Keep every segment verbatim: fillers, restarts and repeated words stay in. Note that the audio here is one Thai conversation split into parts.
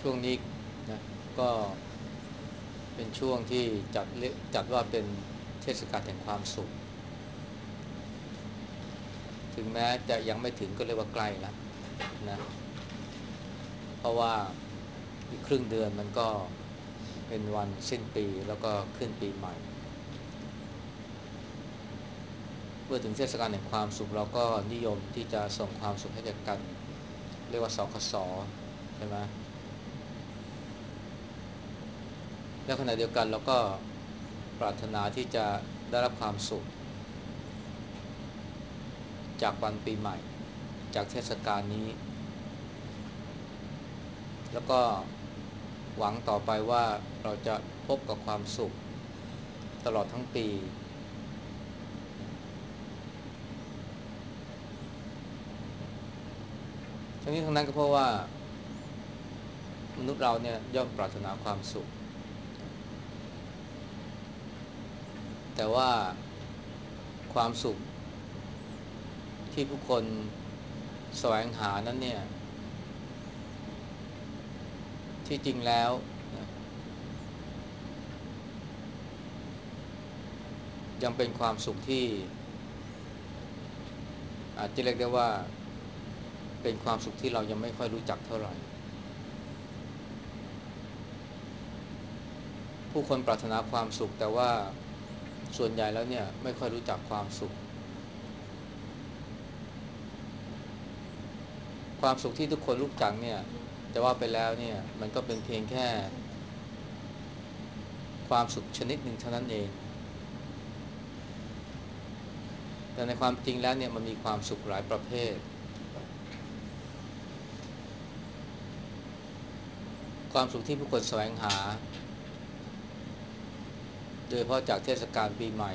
ช่วงนี้นะก็เป็นช่วงที่จัดเรียกจัดว่าเป็นเทศกาลแห่งความสุขถึงแม้จะยังไม่ถึงก็เรียกว่าใกล้แล้วนะเพราะว่าอีกครึ่งเดือนมันก็เป็นวันสิ้นปีแล้วก็ขึ้นปีใหม่เมื่อถึงเทศกาลแห่งความสุขเราก็นิยมที่จะส่งความสุขให้แก่กันเรียกว่าสคสใช่ไหมแล้วขณะเดียวกันเราก็ปรารถนาที่จะได้รับความสุขจากวันปีใหม่จากเทศกาลนี้แล้วก็หวังต่อไปว่าเราจะพบกับความสุขตลอดทั้งปีทั้งนี้ทั้งนั้นก็เพราะว่ามนุษย์เราเนี่ยย่อมปรารถนาความสุขแต่ว่าความสุขที่ผู้คนแสวงหานั้นเนี่ยที่จริงแล้วนะยังเป็นความสุขที่อาจจะเรียกได้ว่าเป็นความสุขที่เรายังไม่ค่อยรู้จักเท่าไหร่ผู้คนปรารถนาความสุขแต่ว่าส่วนใหญ่แล้วเนี่ยไม่ค่อยรู้จักความสุขความสุขที่ทุกคนรู้จักเนี่ยจะว่าไปแล้วเนี่ยมันก็เป็นเพียงแค่ความสุขชนิดหนึ่งเท่านั้นเองแต่ในความจริงแล้วเนี่ยมันมีความสุขหลายประเภทความสุขที่ผู้คนแสวงหาโดยเฉพาะจากเทศกาลปีใหม่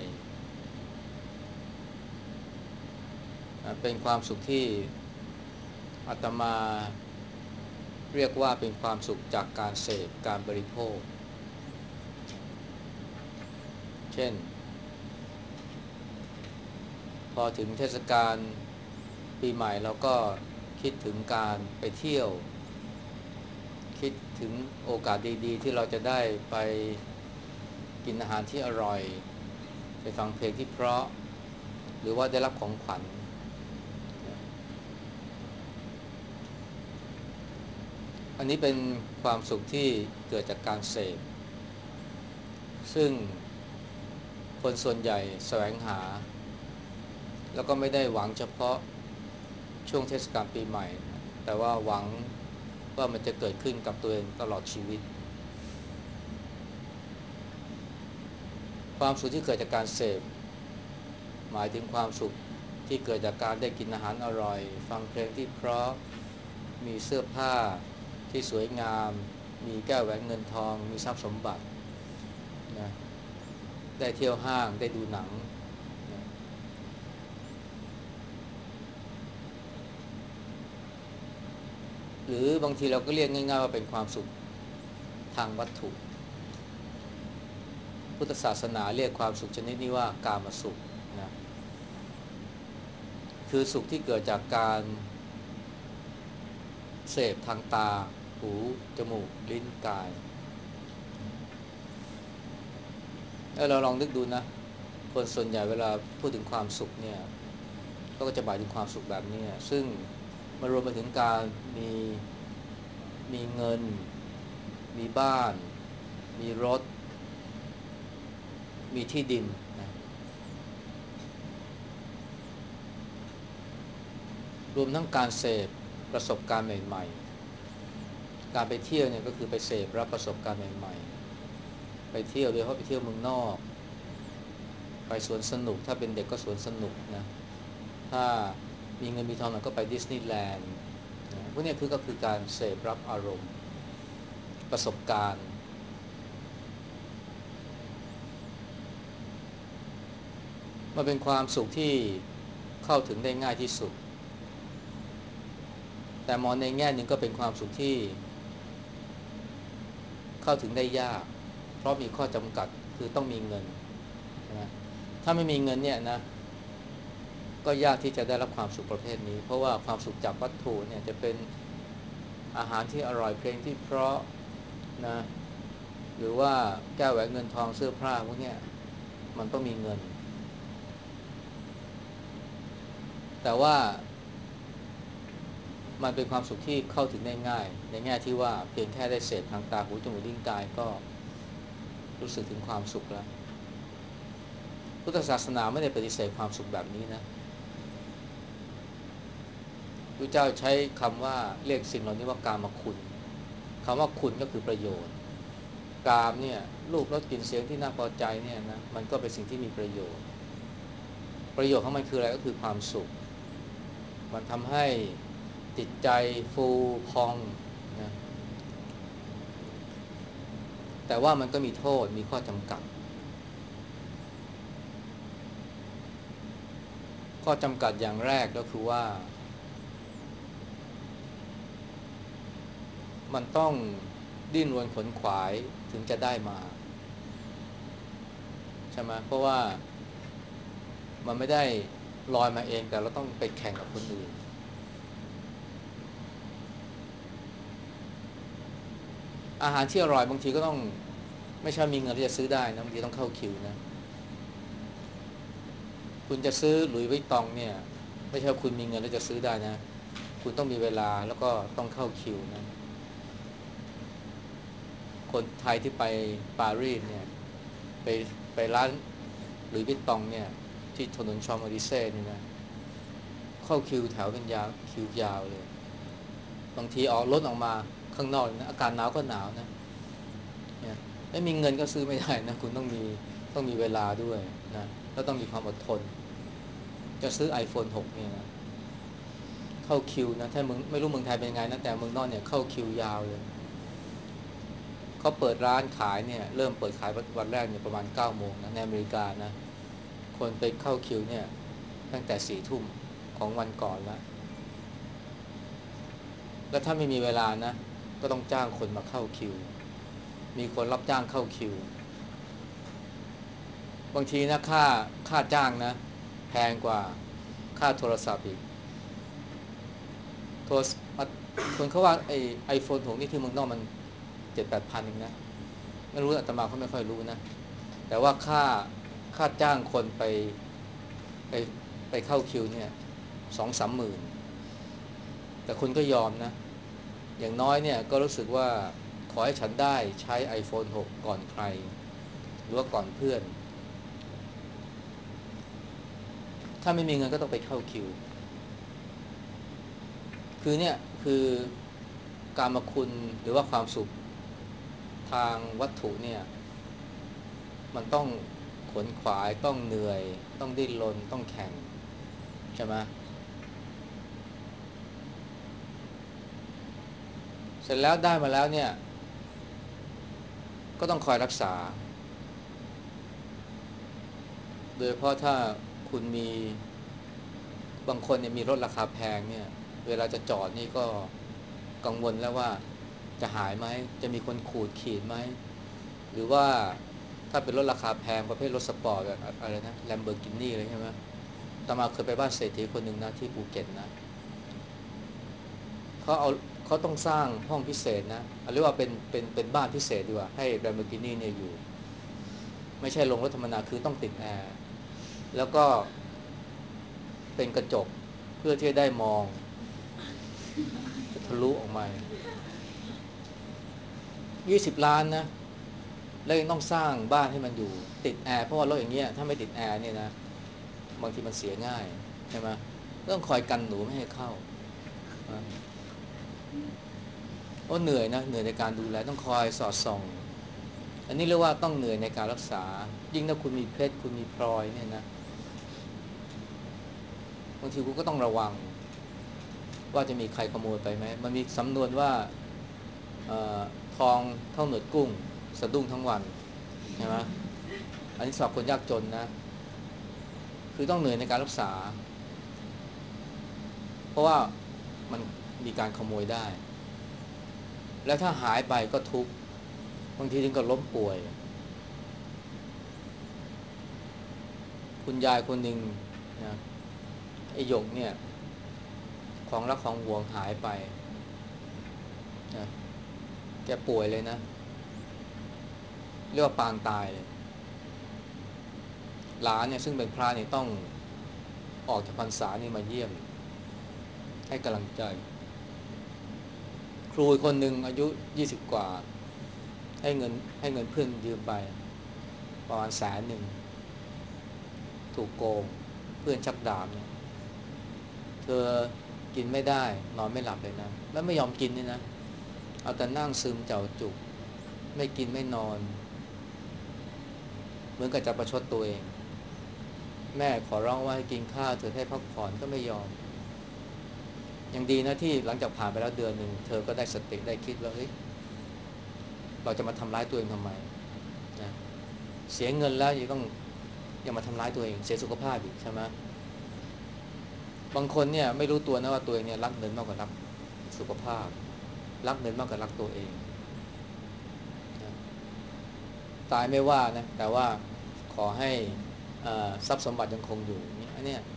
เป็นความสุขที่อาตมาเรียกว่าเป็นความสุขจากการเสพการบริโภคเช่นพอถึงเทศกาลปีใหม่เราก็คิดถึงการไปเที่ยวคิดถึงโอกาสดีๆที่เราจะได้ไปกินอาหารที่อร่อยไปฟังเพลงที่เพราะหรือว่าได้รับของขวัญอันนี้เป็นความสุขที่เกิดจากการเสพซึ่งคนส่วนใหญ่แสวงหาแล้วก็ไม่ได้หวังเฉพาะช่วงเทศกาลปีใหม่แต่ว่าหวังว่ามันจะเกิดขึ้นกับตัวเองตลอดชีวิตความสุขที่เกิดจากการเสพหมายถึงความสุขที่เกิดจากการได้กินอาหารอร่อยฟังเพลงที่เพราะมีเสื้อผ้าที่สวยงามมีแก้วแหวนเงินทองมีทรัพย์สมบัตินะได้เที่ยวห้างได้ดูหนังนะหรือบางทีเราก็เรียกง่ายๆว่าเป็นความสุขทางวัตถุพุทธศาสนาเรียกความสุขชนิดนี้ว่ากามสุขนะคือสุขที่เกิดจากการเสพทางตาหูจมูกลิ้นกายแล้วเราลองนึกดูนะคนส่วนใหญ่เวลาพูดถึงความสุขเนี่ยก็จะหมายถึงความสุขแบบนี้ซึ่งมารวมไปถึงการมีมีเงินมีบ้านมีรถมีที่ดินนะรวมทั้งการเสพประสบการณ์ใหม่ๆการไปเที่ยวเนี่ยก็คือไปเสพรับประสบการณ์ใหม่ๆไปเที่ยวโดยเฉพาะไปเที่ยวเมืองนอกไปสวนสนุกถ้าเป็นเด็กก็สวนสนุกนะถ้ามีเงินมีทองหน่อยก็ไปดิสนีย์แลนด์นะพวกนี้คือก็คือการเสพรับอารมณ์ประสบการณ์มันเป็นความสุขที่เข้าถึงได้ง่ายที่สุดแต่มองในแง่หนึ่งก็เป็นความสุขที่เข้าถึงได้ยากเพราะมีข้อจำกัดคือต้องมีเงินใช่ไหมถ้าไม่มีเงินเนี่ยนะก็ยากที่จะได้รับความสุขประเภทนี้เพราะว่าความสุขจากวัตถุเนี่ยจะเป็นอาหารที่อร่อยเพลงที่เพราะนะหรือว่าแก้วแหวนเงินทองเสื้อผ้าพวกเนี้ยมันต้องมีเงินแต่ว่ามันเป็นความสุขที่เข้าถึงได้ง่ายในแง่ที่ว่าเพียงแค่ได้เสพทางตาหูจมูกลิ้นกายก็รู้สึกถึงความสุขแล้วพุทธศาสนาไม่ได้ปฏิเสธความสุขแบบนี้นะพระเจ้าใช้คำว่าเรียกสิ่งเหล่านี้ว่ากามคุณคำว่าคุณก็คือประโยชน์กามเนี่ยรูปรสกลิ่นเสียงที่น่าพอใจเนี่ยนะมันก็เป็นสิ่งที่มีประโยชน์ประโยชน์ของมันคืออะไรก็คือความสุขมันทำให้จิตใจฟูพองนะแต่ว่ามันก็มีโทษมีข้อจำกัดข้อจำกัดอย่างแรกก็คือว่ามันต้องดิ้นรนขนขวายถึงจะได้มาใช่ไหมเพราะว่ามันไม่ได้ลอยมาเองแต่เราต้องไปแข่งกับคนอื่นอาหารที่อร่อยบางทีก็ต้องไม่ใช่มีเงินที่จะซื้อได้นะบางทีต้องเข้าคิวนะคุณจะซื้อหลุยส์วิตตองเนี่ยไม่ใช่คุณมีเงินแล้วจะซื้อได้นะคุณต้องมีเวลาแล้วก็ต้องเข้าคิวนะคนไทยที่ไปปารีสเนี่ยไปไปร้านหลุยส์วิตตองเนี่ยที่ถนนชอมอลิเซ่นี่นะเข้าคิวแถวเป็นยาวคิวยาวเลยบางทีออกรถออกมาข้างนอกนะอากาศหนาวก็หนาวนะเนี่ยไม่มีเงินก็ซื้อไม่ได้นะคุณต้องมีต้องมีเวลาด้วยนะแล้วต้องมีความอดทนจะซื้อ ไอโฟน หกเนี่ยนะเข้าคิวนะถ้ามึงไม่รู้เมืองไทยเป็นไงนะแต่เมืองนอกเนี่ยเข้าคิวยาวเลยเขาเปิดร้านขายเนี่ยเริ่มเปิดขายวันแรกเนี่ยประมาณเก้าโมงนะในอเมริกานะคนไปเข้าคิวเนี่ยตั้งแต่สี่ทุ่มของวันก่อนแล้วแล้วถ้าไม่มีเวลานะก็ต้องจ้างคนมาเข้าคิวมีคนรับจ้างเข้าคิวบางทีนะค่าค่าจ้างนะแพงกว่าค่าโทรศัพท์อีกโทรคนเขาว่าไอไอโฟนหกนี่ที่เมืองนอกมันเจ็ดแปดพันเองนะไม่รู้อาตมาเขาไม่ค่อยรู้นะแต่ว่าค่าค่าจ้างคนไปไปไปเข้าคิวเนี่ยสองสามหมื่นแต่คุณก็ยอมนะอย่างน้อยเนี่ยก็รู้สึกว่าขอให้ฉันได้ใช้ ไอโฟน หกก่อนใครหรือว่าก่อนเพื่อนถ้าไม่มีเงินก็ต้องไปเข้าคิวคือเนี่ยคือการมาคุณหรือว่าความสุขทางวัตถุเนี่ยมันต้องขวนขวายต้องเหนื่อยต้องดิ้นรนต้องแข่งใช่ไหมเสร็จแล้วได้มาแล้วเนี่ยก็ต้องคอยรักษาโดยเพราะถ้าคุณมีบางคนเนี่ยมีรถราคาแพงเนี่ยเวลาจะจอดนี่ก็กังวลแล้วว่าจะหายไหมจะมีคนขูดขีดไหมหรือว่าถ้าเป็นรถราคาแพงประเภทรถสปอร์ตอะไรนะแลมโบกินีเลยใช่ไหมตามาเคยไปบ้านเศรษฐีคนหนึ่งนะที่ภูเก็ตนะเขาเอาเขาต้องสร้างห้องพิเศษนะเรียกว่าเป็นเป็นเป็นบ้านพิเศษดีกว่าให้แลมโบกินีเนี่ยอยู่ไม่ใช่ลงรถธรรมดาคือต้องติดแอร์แล้วก็เป็นกระจกเพื่อที่จะได้มองทะลุออกมายี่สิบล้านนะแล้วยังต้องสร้างบ้านให้มันอยู่ติดแอร์เพราะว่ารถอย่างเงี้ยถ้าไม่ติดแอร์เนี่ยนะบางทีมันเสียง่ายใช่ไหมต้องคอยกันหนูไม่ให้เข้าโอ้เหนื่อยนะเหนื่อยในการดูแลต้องคอยสอดส่องอันนี้เรียกว่าต้องเหนื่อยในการรักษายิ่งถ้าคุณมีเพชรคุณมีพลอยเนี่ยนะบางทีคุณก็ต้องระวังว่าจะมีใครขโมยไปไหมมันมีสำนวนว่าเอ่อทองเท่าหนวดกุ้งสะดุ้งทั้งวันใช่ไหมอันนี้สำหรับคนยากจนนะคือต้องเหนื่อยในการรักษาเพราะว่ามันมีการขโมยได้แล้วถ้าหายไปก็ทุกข์บางทีถึงกับล้มป่วยคุณยายคนหนึ่งนะไอ้หยกเนี่ยของรักของหวงหายไปนะแกป่วยเลยนะเรียกว่าปางตายเลยหลานเนี่ยซึ่งเป็นพระเนี่ยต้องออกจากพรรษานี่มาเยี่ยมให้กำลังใจครูคนหนึ่งอายุยี่สิบกว่าให้เงินให้เงินเพื่อนยืมไปประมาณแสนหนึ่งถูกโกงเพื่อนชักดาบเนี่ยเธอกินไม่ได้นอนไม่หลับเลยนะแล้วไม่ยอมกินนี่นะเอาแต่นั่งซึมเจ้าจุกไม่กินไม่นอนเหมือนกับจะประชดตัวเองแม่ขอร้องว่าให้กินข้าวเธอให้พักผ่อนก็ไม่ยอมยังดีนะที่หลังจากผ่านไปแล้วเดือนหนึ่งเธอก็ได้สติได้คิดว่าเฮ้ยเราจะมาทำร้ายตัวเองทำไมนะเสียเงินแล้วยังต้องยังมาทำร้ายตัวเองเสียสุขภาพอีกใช่ไหมบางคนเนี่ยไม่รู้ตัวนะว่าตัวเองเนี่ยรักเงินมากกว่ารักสุขภาพรักเงินมากกว่ารักตัวเองนะตายไม่ว่านะแต่ว่าขอให้ทรัพย์สมบัติยังคงอยู่เนี่ยอันเนี้ย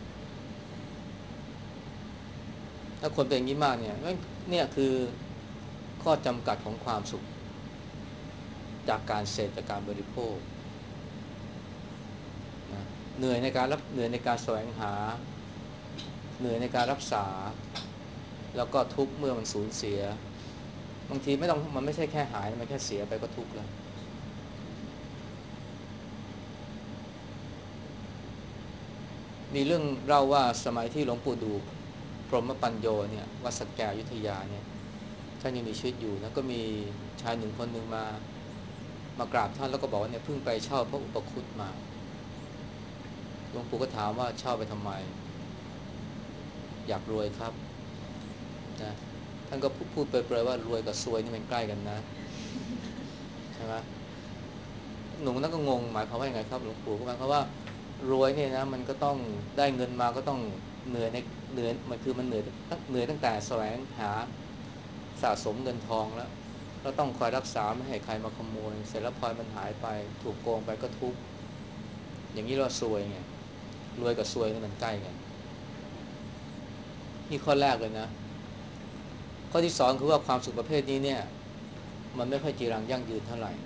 ถ้าคนเป็นอย่างนี้มากเนี่ยเนี่ยคือข้อจำกัดของความสุขจากการเสพจากการบริโภคนะเหนื่อยในการรับเหนื่อยในการแสวงหาเหนื่อยในการรักษาแล้วก็ทุกข์เมื่อมันสูญเสียบางทีไม่ต้องมันไม่ใช่แค่หายมันแค่เสียไปก็ทุกข์แล้วมีเรื่องเล่าว่าสมัยที่หลวงปู่ดูพรหมปัญโยเนี่ยวัดสักแก้วอยุธยาเนี่ยท่านยังมีชีวิตอยู่นะก็มีชายหนุ่มคนหนึ่งมามากราบท่านแล้วก็บอกว่าเนี่ยเพิ่งไปเช่าพระอุปคุตมาหลวงปู่ก็ถามว่าเช่าไปทำไมอยากรวยครับนะท่านก็พูดเปรยๆว่ารวยกับซวยนี่มันใกล้กันนะใช่ไหมหนุ่มนั่นก็งงหมายความว่ายังไงครับหลวงปู่ก็หมายความว่ารวยเนี่ยนะมันก็ต้องได้เงินมาก็ต้องเหนื่อยในเหนื่อยมันคือมันเหนื่อยเหนื่อยตั้งแต่แสวงหาสะสมเงินทองแล้วก็ต้องคอยรักษาไม่ให้ใครมาขโมยเสร็จแล้วพอมันหายไปถูกโกงไปก็ทุกข์อย่างนี้เราซวยไงรวยกับซวยนี่มันใกล้กันนี่ข้อแรกเลยนะข้อที่สองคือว่าความสุขประเภทนี้เนี่ยมันไม่ค่อยจีรังยั่งยืนเท่าไหร่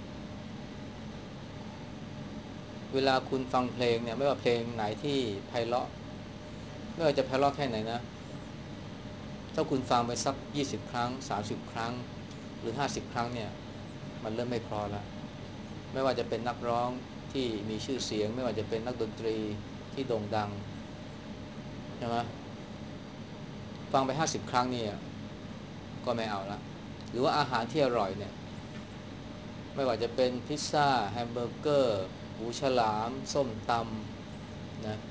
เวลาคุณฟังเพลงเนี่ยไม่ว่าเพลงไหนที่ไพเราะไม่ว่าจะไพเราะแค่ไหนนะถ้าคุณฟังไปสักยี่สิบครั้งสามสิบครั้งหรือห้าสิบครั้งเนี่ยมันเริ่มไม่เพราะแล้วไม่ว่าจะเป็นนักร้องที่มีชื่อเสียงไม่ว่าจะเป็นนักดนตรีที่โด่งดังใช่ไหมฟังไปห้าสิบครั้งเนี่ยก็ไม่เอาละหรือว่าอาหารที่อร่อยเนี่ยไม่ว่าจะเป็นพิซซ่าแฮมเบอร์เกอร์หูฉลามส้มตำนะ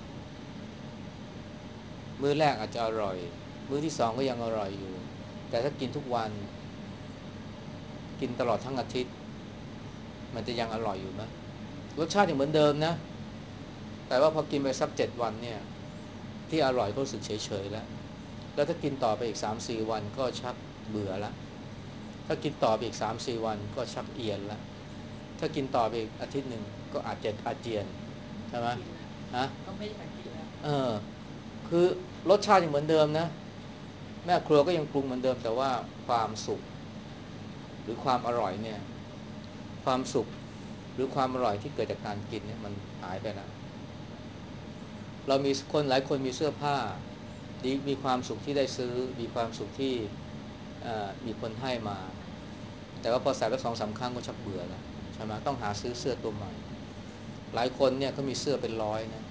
มื้อแรกอาจจะอร่อยมื้อที่สองก็ยังอร่อยอยู่แต่ถ้ากินทุกวันกินตลอดทั้งอาทิตย์มันจะยังอร่อยอยู่ไหมรสชาติยังเหมือนเดิมนะแต่ว่าพอกินไปสักเจ็ดวันเนี่ยที่อร่อยก็รู้สึกเฉยๆแล้วแล้วถ้ากินต่อไปอีกสามสี่วันก็ชักเบื่อละถ้ากินต่อไปอีกสามสี่วันก็ชักเอียนละถ้ากินต่อไปอีกอาทิตย์หนึ่งก็อาจจะอาเจียนใช่ไหมฮะก็ไม่อยากกินแล้วเออคือรสชาติยังเหมือนเดิมนะแม่ครัวก็ยังปรุงเหมือนเดิมแต่ว่าความสุขหรือความอร่อยเนี่ยความสุขหรือความอร่อยที่เกิดจากการกินเนี่ยมันหายไปแล้วเรามีคนหลายคนมีเสื้อผ้าดีมีความสุขที่ได้ซื้อมีความสุขที่มีคนให้มาแต่ว่าพอใส่ไปสองสามครั้งก็ชักเบื่อแล้วใช่ไหมต้องหาซื้อเสื้อตัวใหม่หลายคนเนี่ยเขามีเสื้อเป็นร้อยนะ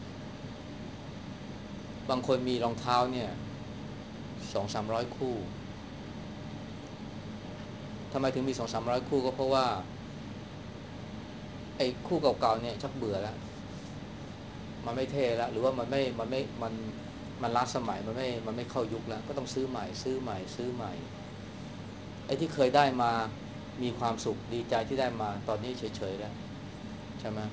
บางคนมีรองเท้าเนี่ยสองสามร้อยคู่ทำไมถึงมีสองสามร้อยคู่ก็เพราะว่าไอ้คู่เก่าๆเนี่ยชักเบื่อแล้วมันไม่เท่แล้วหรือว่ามันไม่มันไม่มันมันล้าสมัยมันไม่มันไม่เข้ายุคแล้วก็ต้องซื้อใหม่ซื้อใหม่ซื้อใหม่ไอ้ที่เคยได้มามีความสุขดีใจที่ได้มาตอนนี้เฉยๆแล้วใช่ไหม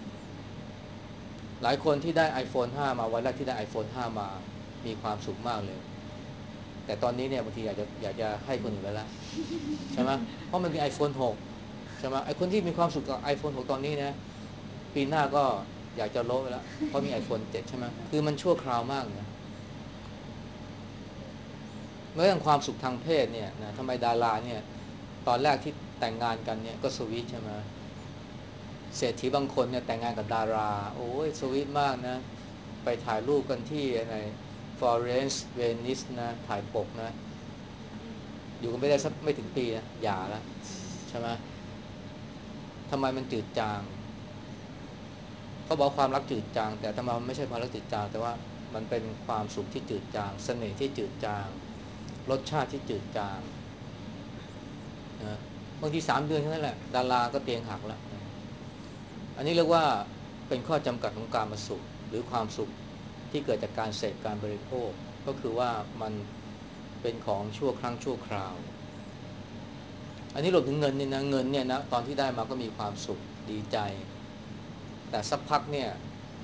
หลายคนที่ได้ iPhone ห้ามาวันแรกที่ได้ iPhone ห้ามามีความสุขมากเลยแต่ตอนนี้เนี่ยบางทีอยากจะอยากจะให้คนอื่นไปแล้วใช่ไหมเพราะมันมี iPhone หกใช่ไหมไอ้คนที่มีความสุขกับ iPhone หกตอนนี้นะปีหน้าก็อยากจะลบไปแล้วเพราะมี iPhone เจ็ดใช่ไหมคือมันชั่วคราวมากนะเมื่อเรื่องความสุขทางเพศเนี่ยนะทำไมดาราเนี่ยตอนแรกที่แต่งงานกันเนี่ยก็สวีทใช่ไหมเศรษฐีบางคนเนี่ยแต่งงานกับดาราโอ้ยสวีทมากนะไปถ่ายรูปกันที่ในฟลอเรนซ์เวนิสนะถ่ายปกนะอยู่กันไม่ได้สักไม่ถึงปีนะหย่าแล้วใช่ไหมทำไมมันจืดจางเขาบอกความรักจืดจางแต่ทำไมมันไม่ใช่ความรักจืดจางแต่ว่ามันเป็นความสุขที่จืดจางเสน่ห์ที่จืดจางรสชาติที่จืดจางนะบางทีสามเดือนแค่นั้นแหละดาราก็เตียงหักแล้วนะอันนี้เรียกว่าเป็นข้อจำกัดของการมาสุขหรือความสุขที่เกิดจากการเสพการบริโภคก็คือว่ามันเป็นของชั่วครั้งชั่วคราวอันนี้รวมถึงเงินนี่นะเงินเนี่ยนะตอนที่ได้มาก็มีความสุขดีใจแต่สักพักเนี่ย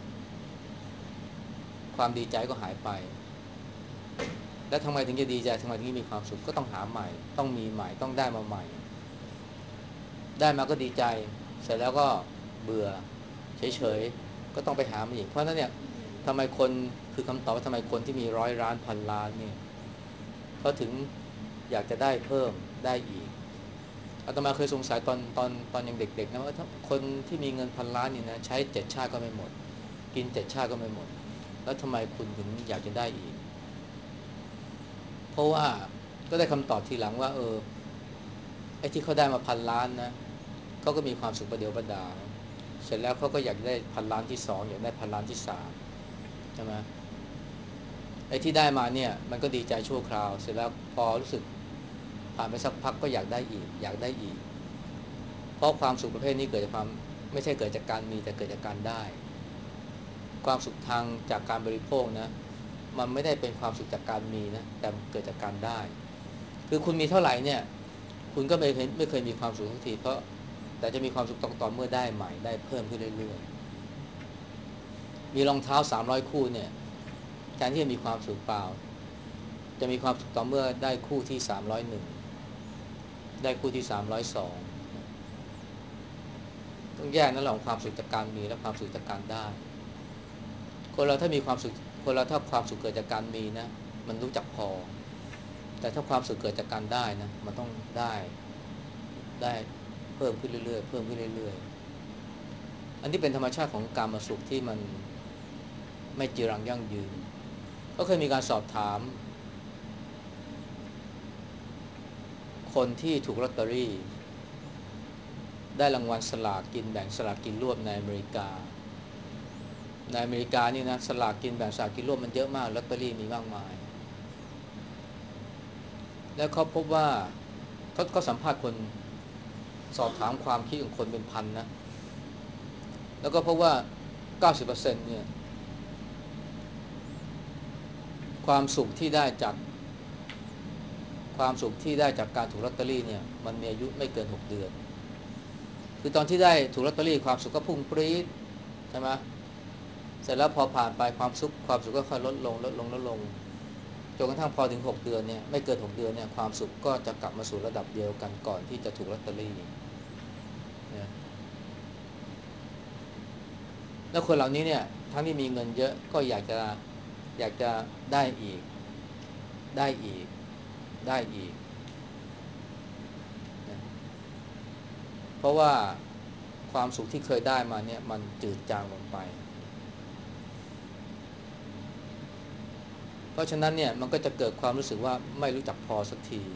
ความดีใจก็หายไปแล้วทำไมถึงจะดีใจทำไมถึงจะมีความสุขก็ต้องหาใหม่ต้องมีใหม่ต้องได้มาใหม่ได้มาก็ดีใจเสร็จแล้วก็เบื่อเฉยๆก็ต้องไปหามาอีกเพราะนั้นเนี่ยทำไมคนคือคำตอบว่าทำไมคนที่มีร้อยล้านพันล้านเนี่ยเขาถึงอยากจะได้เพิ่มได้อีกอาตมาเคยสงสัยตอนตอนตอนยังเด็กๆนะว่าถ้าคนที่มีเงินพันล้านนี่นะใช้เจ็ดชาติก็ไม่หมดกินเจ็ดชาติก็ไม่หมดแล้วทำไมคุณถึงอยากจะได้อีกเพราะว่าก็ได้คำตอบทีหลังว่าเออไอ้ที่เขาได้มาพันล้านนะเขาก็มีความสุขประเดียวประดาวเสร็จแล้วเขาก็อยากได้พันล้านที่สองอยากได้พันล้านที่สามใช่ไหมไอ้ที่ได้มาเนี่ยมันก็ดีใจชั่วคราวเสร็จแล้วพอรู้สึกผ่านไปสักพักก็อยากได้อีกอยากได้อีกเพราะความสุขประเภทนี้เกิดจากความไม่ใช่เกิดจากการมีแต่เกิดจากการได้ความสุขทางจากการบริโภคนะมันไม่ได้เป็นความสุขจากการมีนะแต่เกิดจากการได้คือคุณมีเท่าไหร่เนี่ยคุณก็ไม่เคยไม่เคยมีความสุขทุกทีเพราะแต่จะมีความสุขตอนตอนเมื่อได้ใหม่ได้เพิ่มขึ้นเรื่อยๆมีรองเท้าสามร้อยคู่เนี่ยแทนที่จะมีความสุขเปล่าจะมีความสุขต่อเมื่อได้คู่ที่สามร้อยเอ็ดได้คู่ที่สามร้อยสองต้องแยกนั่นแหละของความสุขจากการมีและความสุขจากการได้คนเราถ้ามีความสุขคนเราถ้าความสุขเกิดจากการมีนะมันรู้จักพอแต่ถ้าความสุขเกิดจากการได้นะมันต้องได้ได้เพิ่มขึ้นเรื่อยๆเพิ่มขึ้นเรื่อยๆอันนี้เป็นธรรมชาติของการมาสุขที่มันไม่จีรังยั่งยืนก็เคยมีการสอบถามคนที่ถูกลอตเตอรี่ได้รางวัลสลากกินแบ่งสลากกินรวบในอเมริกาในอเมริกานี่นะสลากกินแบ่งสลากกินรวบมันเยอะมากลอตเตอรี่มีมากมายแล้วเขาพบว่าเขาเขาสัมภาษณ์คนสอบถามความคิดของคนเป็นพันนะแล้วก็พบว่าเก้าสิบเปอร์เซ็นต์เปอร์เซ็นต์เนี่ยความสุขที่ได้จากความสุขที่ได้จากการถูกลอตเตอรี่เนี่ยมันมีอายุไม่เกินหกเดือนคือตอนที่ได้ถูกลอตเตอรี่ความสุขก็พุ่งปรี๊ดใช่ไหมเสร็จแล้วพอผ่านไปความสุขความสุขก็ค่อยลดลงลดลงลดลงจนกระทั่งพอถึงหกเดือนเนี่ยไม่เกินหกเดือนเนี่ยความสุขก็จะกลับมาสู่ระดับเดียวกันก่อนที่จะถูกลอตเตอรี่นะแล้วคนเหล่านี้เนี่ยทั้งที่มีเงินเยอะก็อยากจะอยากจะได้อีกได้อีกได้อีกนะเพราะว่าความสุขที่เคยได้มาเนี่ยมันจืดจางลงไปเพราะฉะนั้นเนี่ยมันก็จะเกิดความรู้สึกว่าไม่รู้จักพอสักที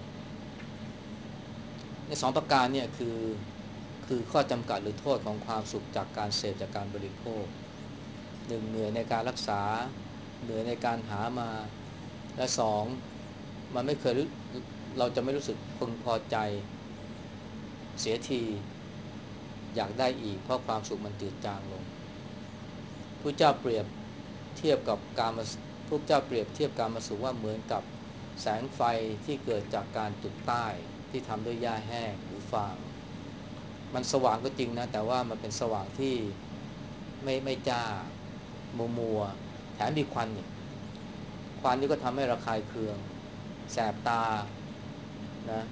ในสองประการเนี่ยคือคือข้อจำกัดหรือโทษของความสุขจากการเสพจากการบริโภคหนึ่งเหนื่อยในการรักษาเหนื่อยในการหามาและสองมันไม่เคยเราจะไม่รู้สึกพึงพอใจเสียทีอยากได้อีกเพราะความสุขมันจืดจางลงผู้เจ้าเปรียบเทียบกับการมาผู้เจ้าเปรียบเทียบการมาสุขว่าเหมือนกับแสงไฟที่เกิดจากการจุดใต้ที่ทำด้วยหญ้าแห้งหรือฟางมันสว่างก็จริงนะแต่ว่ามันเป็นสว่างที่ไม่ไม่จ้ามัวมัวแถมมีควันอีกควันนี่ก็ทำให้ระคายเคืองแสบตานะ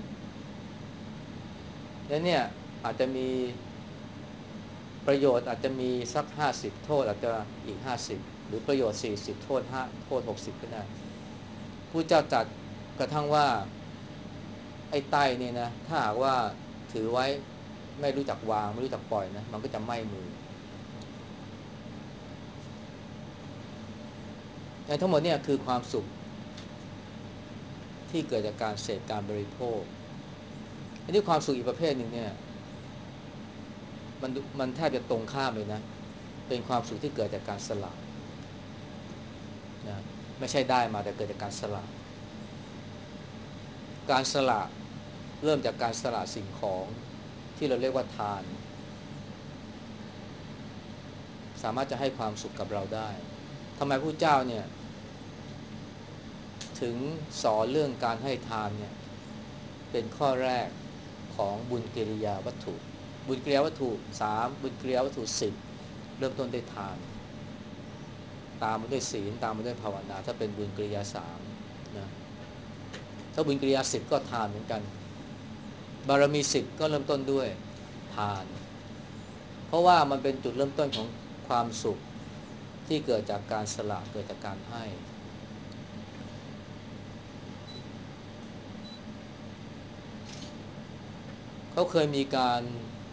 แล้วเนี่ยอาจจะมีประโยชน์อาจจะมีสักห้าสิบโทษอาจจะอีกห้าสิบหรือประโยชน์สี่สิบโทษห้าโทษหกสิบก็ได้ผู้เจ้าตรัสกระทั่งว่าไอ้ไต้นี่นะถ้าหากว่าถือไว้ไม่รู้จักวางไม่รู้จักปล่อยนะมันก็จะไหม้มือในทั้งหมดเนี่ยคือความสุขที่เกิดจากการเสพการบริโภคอันนี้ความสุขอีกประเภทหนึ่งเนี่ยมันมันแทบจะตรงข้ามเลยนะเป็นความสุขที่เกิดจากการสละนะไม่ใช่ได้มาแต่เกิดจากการสละการสละเริ่มจากการสละสิ่งของที่เราเรียกว่าทานสามารถจะให้ความสุขกับเราได้ทำไมพระเจ้าเนี่ยถึงสอนเรื่องการให้ทานเนี่ยเป็นข้อแรกของบุญกิริยาวัตถุบุญกิริยาวัตถุสามบุญกิริยาวัตถุสิบเริ่มต้นด้วยทานตามมาด้วยศีลตามมาด้วยภาวนาถ้าเป็นบุญกิริยาสามนะถ้าบุญกิริยาสิบก็ทานเหมือนกันบารมีสิบก็เริ่มต้นด้วยทานเพราะว่ามันเป็นจุดเริ่มต้นของความสุขที่เกิดจากการสละเกิดจากการให้เขาเคยมีการ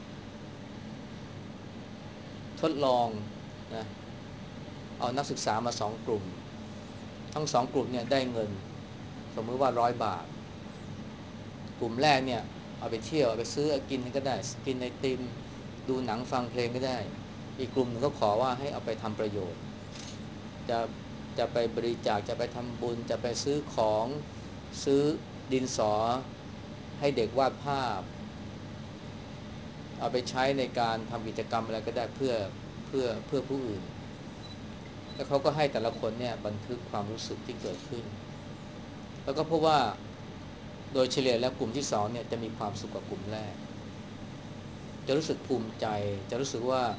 ทดลองนะเอานักศึกษามาสองกลุ่มทั้งสองกลุ่มเนี่ยได้เงินสมมติว่าร้อยบาทกลุ่มแรกเนี่ยเอาไปเที่ยวเอาไปซื้อกินก็ได้กินไอติมดูหนังฟังเพลงก็ได้อีกกลุ่มหนึ่งก็ขอว่าให้เอาไปทำประโยชน์จะจะไปบริจาคจะไปทำบุญจะไปซื้อของซื้อดินสอให้เด็กวาดภาพเอาไปใช้ในการทำกิจกรรมอะไรก็ได้เพื่อเพื่อเพื่อผู้อื่นแล้วเขาก็ให้แต่ละคนเนี่ยบันทึกความรู้สึกที่เกิดขึ้นแล้วก็พบว่าโดยเฉลี่ยแล้วกลุ่มที่สองเนี่ยจะมีความสุขกว่ากลุ่มแรกจะรู้สึกภูมิใจจะรู้สึกว่า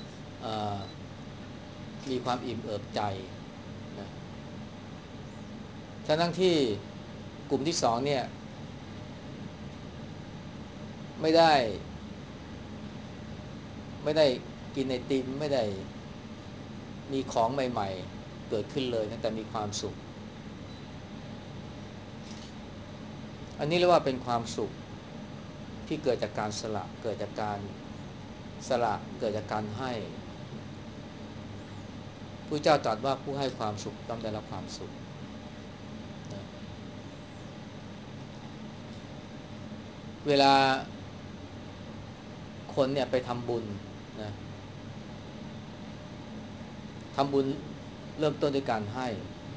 มีความอิ่มเอิบใจนะทั้งที่กลุ่มที่สองเนี่ยไม่ได้ไม่ได้กินไอติมไม่ได้มีของใหม่ๆเกิดขึ้นเลยนะแต่มีความสุขอันนี้เรียกว่าเป็นความสุขที่เกิดจากการสละเกิดจากการสละเกิดจากการให้ผู้เจ้าตรัสว่าผู้ให้ความสุขย่อมได้รับความสุขนะเวลาคนเนี่ยไปทำบุญนะทำบุญเริ่มต้นด้วยการให้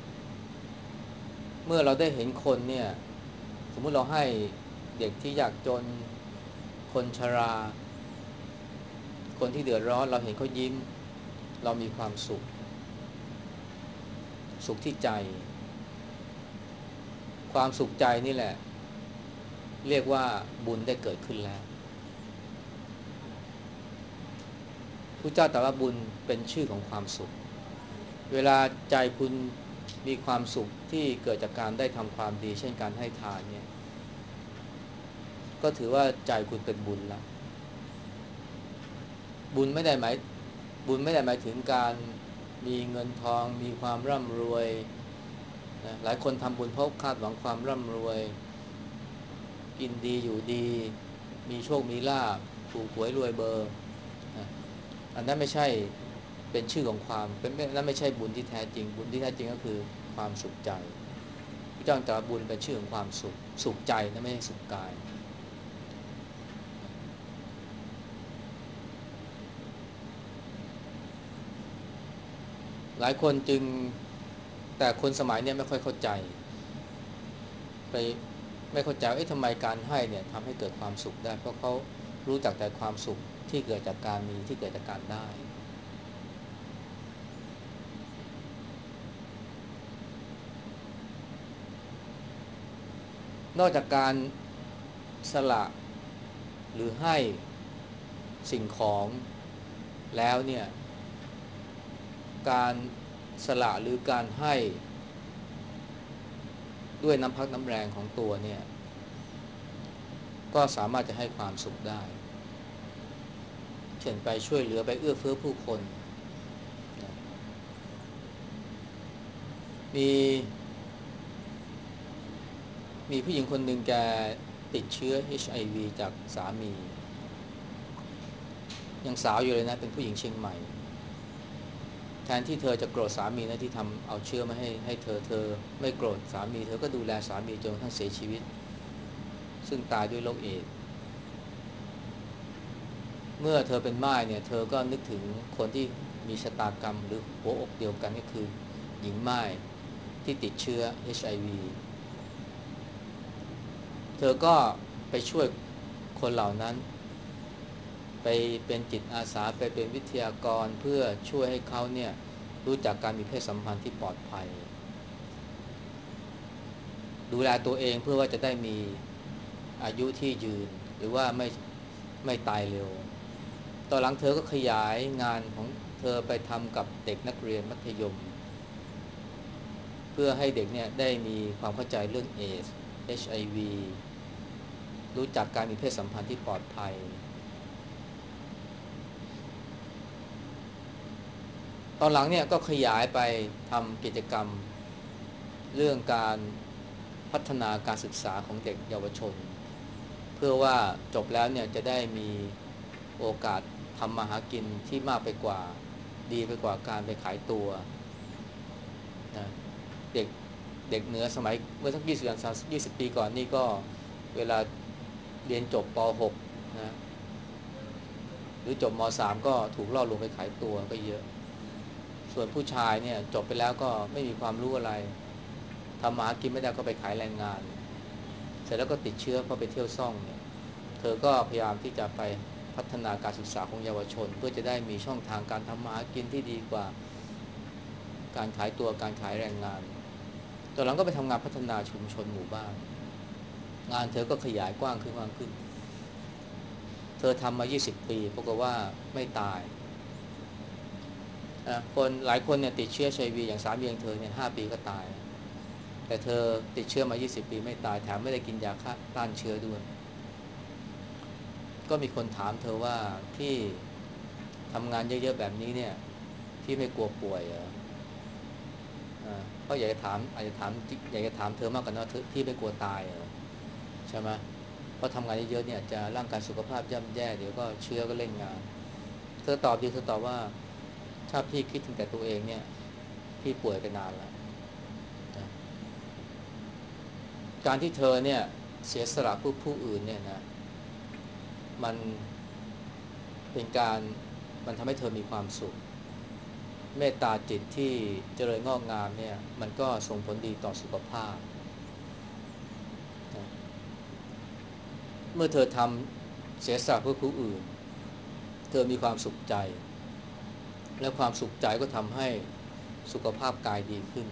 เมื่อเราได้เห็นคนเนี่ยสมมุติเราให้เด็กที่ยากจนคนชราคนที่เดือดร้อนเราเห็นเขายิ้มเรามีความสุขสุขที่ใจความสุขใจนี่แหละเรียกว่าบุญได้เกิดขึ้นแล้วพระเจ้าตรัสว่าบุญเป็นชื่อของความสุขเวลาใจคุณมีความสุขที่เกิดจากการได้ทำความดีเช่นการให้ทานเนี่ยก็ถือว่าใจคุณเป็นบุญแล้วบุญไม่ได้หมายบุญไม่ได้หมายถึงการมีเงินทองมีความร่ำรวยนะหลายคนทำบุญเพราะคาดหวังความร่ำรวยกินดีอยู่ดีมีโชคมีลาภถูกหวยรวยเบอร์นะอันนั้นไม่ใช่เป็นชื่อของความเป็นนั่นไม่ใช่บุญที่แท้จริงบุญที่แท้จริงก็คือความสุขใจพระเจ้าตรัสบุญเป็นชื่อของความสุขสุขใจนะไม่ใช่สุขกายหลายคนจึงแต่คนสมัยนี้ไม่ค่อยเข้าใจไปไม่เข้าใจว่าเอ๊ะทำไมการให้เนี่ยทำให้เกิดความสุขได้เพราะเขารู้จักแต่ความสุขที่เกิดจากการมีที่เกิดจากการได้นอกจากการสละหรือให้สิ่งของแล้วเนี่ยการสละหรือการให้ด้วยน้ำพักน้ำแรงของตัวเนี่ยก็สามารถจะให้ความสุขได้เช่นไปช่วยเหลือไปเอื้อเฟื้อผู้คนนะมีมีผู้หญิงคนหนึ่งแกติดเชื้อ เอช ไอ วี จากสามียังสาวอยู่เลยนะเป็นผู้หญิงเชียงใหม่แทนที่เธอจะโกรธสามีนะที่ทำเอาเชื้อมาให้ให้เธอเธอไม่โกรธสามีเธอก็ดูแลสามีจนกระทั่งเสียชีวิตซึ่งตายด้วยโรคเอดส์เมื่อเธอเป็นม่ายเนี่ยเธอก็นึกถึงคนที่มีชะตากรรมหรือหัวอกเดียวกันก็คือหญิงม่ายที่ติดเชื้อ เอช ไอ วี เธอก็ไปช่วยคนเหล่านั้นไปเป็นจิตอาสาไปเป็นวิทยากรเพื่อช่วยให้เขาเนี่ยรู้จักการมีเพศสัมพันธ์ที่ปลอดภัยดูแลตัวเองเพื่อว่าจะได้มีอายุที่ยืนหรือว่าไม่ไม่ตายเร็วตอนหลังเธอก็ขยายงานของเธอไปทำกับเด็กนักเรียนมัธยมเพื่อให้เด็กเนี่ยได้มีความเข้าใจเรื่องเอช เอช ไอ วี รู้จักการมีเพศสัมพันธ์ที่ปลอดภัยตอนหลังเนี่ยก็ขยายไปทำกิจกรรมเรื่องการพัฒนาการศึกษาของเด็กเยาวชนเพื่อว่าจบแล้วเนี่ยจะได้มีโอกาสทำมาหากินที่มากไปกว่าดีไปกว่าการไปขายตัวนะเด็กเด็กเหนือสมัยเมื่อสักยี่สิบยี่สิบปีก่อนนี่ก็เวลาเรียนจบป .หก นะหรือจบม .สาม ก็ถูกล่อลวงไปขายตัวก็เยอะส่วนผู้ชายเนี่ยจบไปแล้วก็ไม่มีความรู้อะไรทำมาหากินไม่ได้ก็ไปขายแรงงานเสร็จแล้วก็ติดเชื้อเพราะไปเที่ยวซ่องเนี่ยเธอก็พยายามที่จะไปพัฒนาการศึกษาของเยาวชนเพื่อจะได้มีช่องทางการทำมาหากินที่ดีกว่าการขายตัวการขายแรงงานตอนหลังก็ไปทำงานพัฒนาชุมชนหมู่บ้านงานเธอก็ขยายกว้างขึ้นกว้างขึ้นเธอทำมายี่สิบปีปรากฏว่าไม่ตายคนหลายคนเนี่ยติดเชื้อ เอช ไอ วี อย่างสามีของเธอเนี่ยห้าปีก็ตายแต่เธอติดเชื้อมายี่สิบปีไม่ตายแถมไม่ได้กินยาฆ่าต้านเชื้อด้วยก็มีคนถามเธอว่าที่ทำงานเยอะๆแบบนี้เนี่ยที่ไม่กลัวป่วยเหรอเพราะอยากจะถามอาจจะถามอยากจะถามเธอมากกว่านั้นที่ไม่กลัวตายเหรอใช่ไหมเพราะทำงานเยอะๆเนี่ยจะร่างกายสุขภาพย่ำแย่เดี๋ยวก็เชื้อก็เล่นงานเธอตอบดีเธอตอบว่าถ้าพี่คิดถึงแต่ตัวเองเนี่ยพี่ป่วยไปนานแล้วนะการที่เธอเนี่ยเสียสละเพื่อผู้อื่นเนี่ยนะมันเป็นการมันทำให้เธอมีความสุขเมตตาจิตที่เจริญงอกงามเนี่ยมันก็ส่งผลดีต่อสุขภาพนะเมื่อเธอทำเสียสละเพื่อผู้อื่นเธอมีความสุขใจและความสุขใจก็ทำให้สุขภาพกายดีขึ้น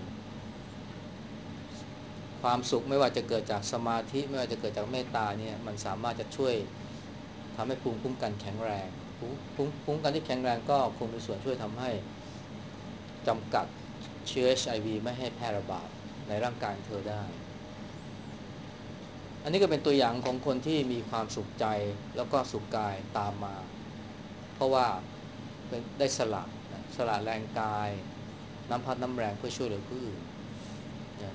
ความสุขไม่ว่าจะเกิดจากสมาธิไม่ว่าจะเกิดจากเมตตาเนี่ยมันสามารถจะช่วยทำให้ภูมิคุ้มกันแข็งแรงภูมิภูมิคุ้มกันที่แข็งแรงก็คงมีส่วนช่วยทำให้จำกัดเชื้อ เอช ไอ วี ไม่ให้แพร่ระบาดในร่างกายเธอได้อันนี้ก็เป็นตัวอย่างของคนที่มีความสุขใจแล้วก็สุขกายตามมาเพราะว่าเป็นได้สละนะสละแรงกายน้ำพัดน้ำแรงเพื่อช่วยเหลือผู้อื่นนะ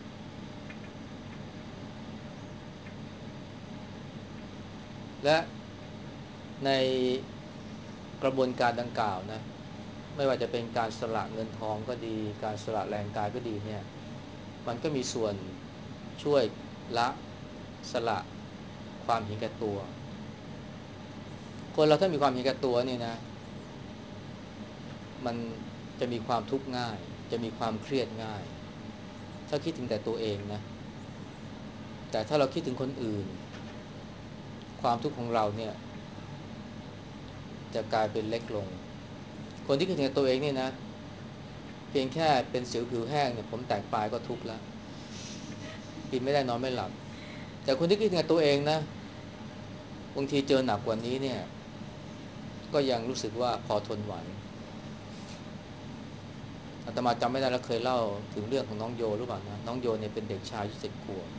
และในกระบวนการดังกล่าวนะไม่ว่าจะเป็นการสละเงินทองก็ดีการสละแรงกายก็ดีเนี่ยมันก็มีส่วนช่วยละสละความเห็นแก่ตัวคนเราถ้ามีความเห็นแก่ตัวนี่นะมันจะมีความทุกข์ง่ายจะมีความเครียดง่ายถ้าคิดถึงแต่ตัวเองนะแต่ถ้าเราคิดถึงคนอื่นความทุกข์ของเราเนี่ยจะกลายเป็นเล็กลงคนที่คิดถึงแต่ตัวเองนี่นะเพียงแค่เป็นสิวผิวแห้งเนี่ยผมแตกปลายก็ทุกข์แล้วกินไม่ได้นอนไม่หลับแต่คนที่คิดถึงแต่ตัวเองนะบางทีเจอหนักกว่านี้เนี่ยก็ยังรู้สึกว่าพอทนไหวอาตมาจำไม่ได้แล้วเคยเล่าถึงเรื่องของน้องโยหรือเปล่านะน้องโยเนี่ยเป็นเด็กชายอายุสิบขวบ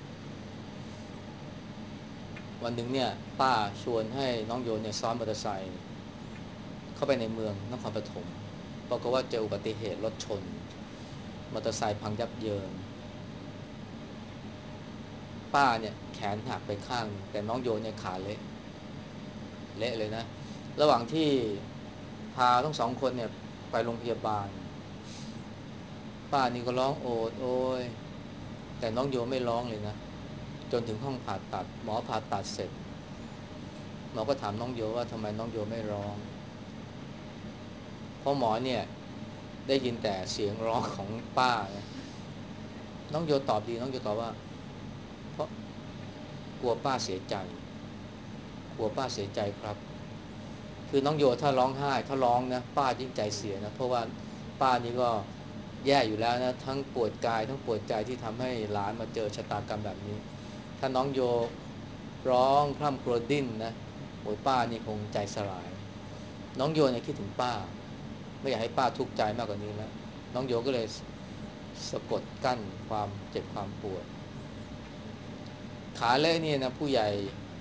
วันหนึ่งเนี่ยป้าชวนให้น้องโยเนี่ยซ้อนมอเตอร์ไซค์เข้าไปในเมืองนครปฐมปรากฏว่าเจออุบัติเหตุรถชนมอเตอร์ไซค์พังยับเยินป้าเนี่ยแขนหักไปข้างแต่น้องโยเนี่ยขาเละเละเลยนะระหว่างที่พาทั้งสองคนเนี่ยไปโรงพยาบาลป้านี่ก็ร้องโอดโอยแต่น้องโยไม่ร้องเลยนะจนถึงห้องผ่าตัดหมอผ่าตัดเสร็จหมอก็ถามน้องโยว่าทำไมน้องโยไม่ร้องเพราะหมอเนี่ยได้ยินแต่เสียงร้องของป้านะน้องโยตอบดีน้องโยตอบว่าเพราะกลัวป้าเสียใจกลัวป้าเสียใจครับคือน้องโยถ้าร้องไห้ถ้าร้องนะป้ายิ่งใจเสียนะเพราะว่าป้านี่ก็แย่อยู่แล้วนะทั้งปวดกายทั้งปวดใจที่ทำให้หลานมาเจอชะตากรรมแบบนี้ถ้าน้องโยร้องคร่ำครวญดิ้นนะโอ้ยป้านี่คงใจสลายน้องโยเนี่ยคิดถึงป้าไม่อยากให้ป้าทุกข์ใจมากกว่านี้แล้วน้องโยก็เลยสะกดกั้นความเจ็บความปวดขาเละนี่นะผู้ใหญ่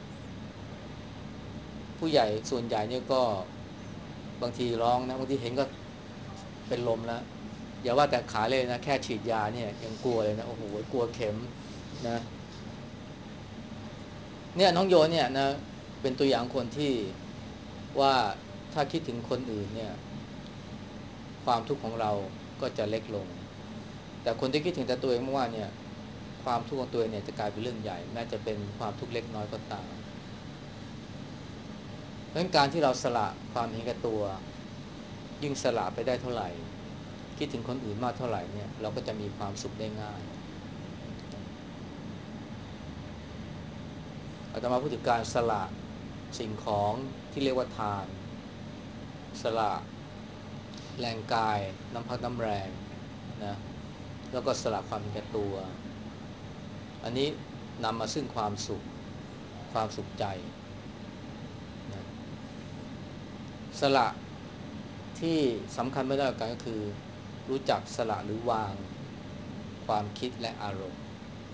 ผู้ใหญ่ส่วนใหญ่เนี่ยก็บางทีร้องนะบางทีเห็นก็เป็นลมแล้วอย่าว่าแต่ขาเละนะแค่ฉีดยาเนี่ยยังกลัวเลยนะโอ้โหกลัวเข็มนะเนี่ยน้องโยเนี่ยนะเป็นตัวอย่างคนที่ว่าถ้าคิดถึงคนอื่นเนี่ยความทุกข์ของเราก็จะเล็กลงแต่คนที่คิดถึงแต่ตัวเองว่าเนี่ยความทุกข์ของตัวเองเนี่ยจะกลายเป็นเรื่องใหญ่แม้จะเป็นความทุกข์เล็กน้อยก็ตามเพราะฉะนั้นการที่เราสละความเห็นแก่ตัวยิ่งสละไปได้เท่าไหร่คิดถึงคนอื่นมากเท่าไหร่เนี่ยเราก็จะมีความสุขได้ง่ายอาตมาพูดถึงการสละสิ่งของที่เรียกว่าทานสละแรงกายน้ำพักน้ำแรงนะแล้วก็สละความเห็นแก่ตัวอันนี้นำมาซึ่งความสุขความสุขใจนะสละที่สำคัญไม่ได้กันก็คือรู้จักสละหรือวางความคิดและอารมณ์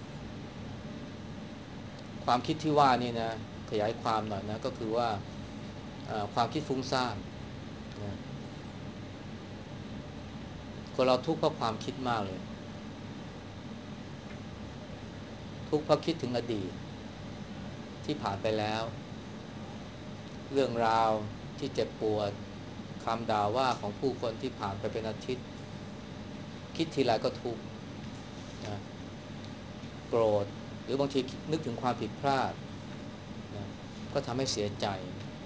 ความคิดที่ว่านี่นะขยายความหน่อยนะก็คือว่าความคิดฟุ้งซ่านนะคนเราทุกข์เพราะความคิดมากเลยทุกข์เพราะคิดถึงอดีตที่ผ่านไปแล้วเรื่องราวที่เจ็บปวดคำด่าว่าของผู้คนที่ผ่านไปเป็นอาทิตย์คิดทีไรก็ทุกข์นะโกรธหรือบางทีนึกถึงความผิดพลาดนะก็ทำให้เสียใจ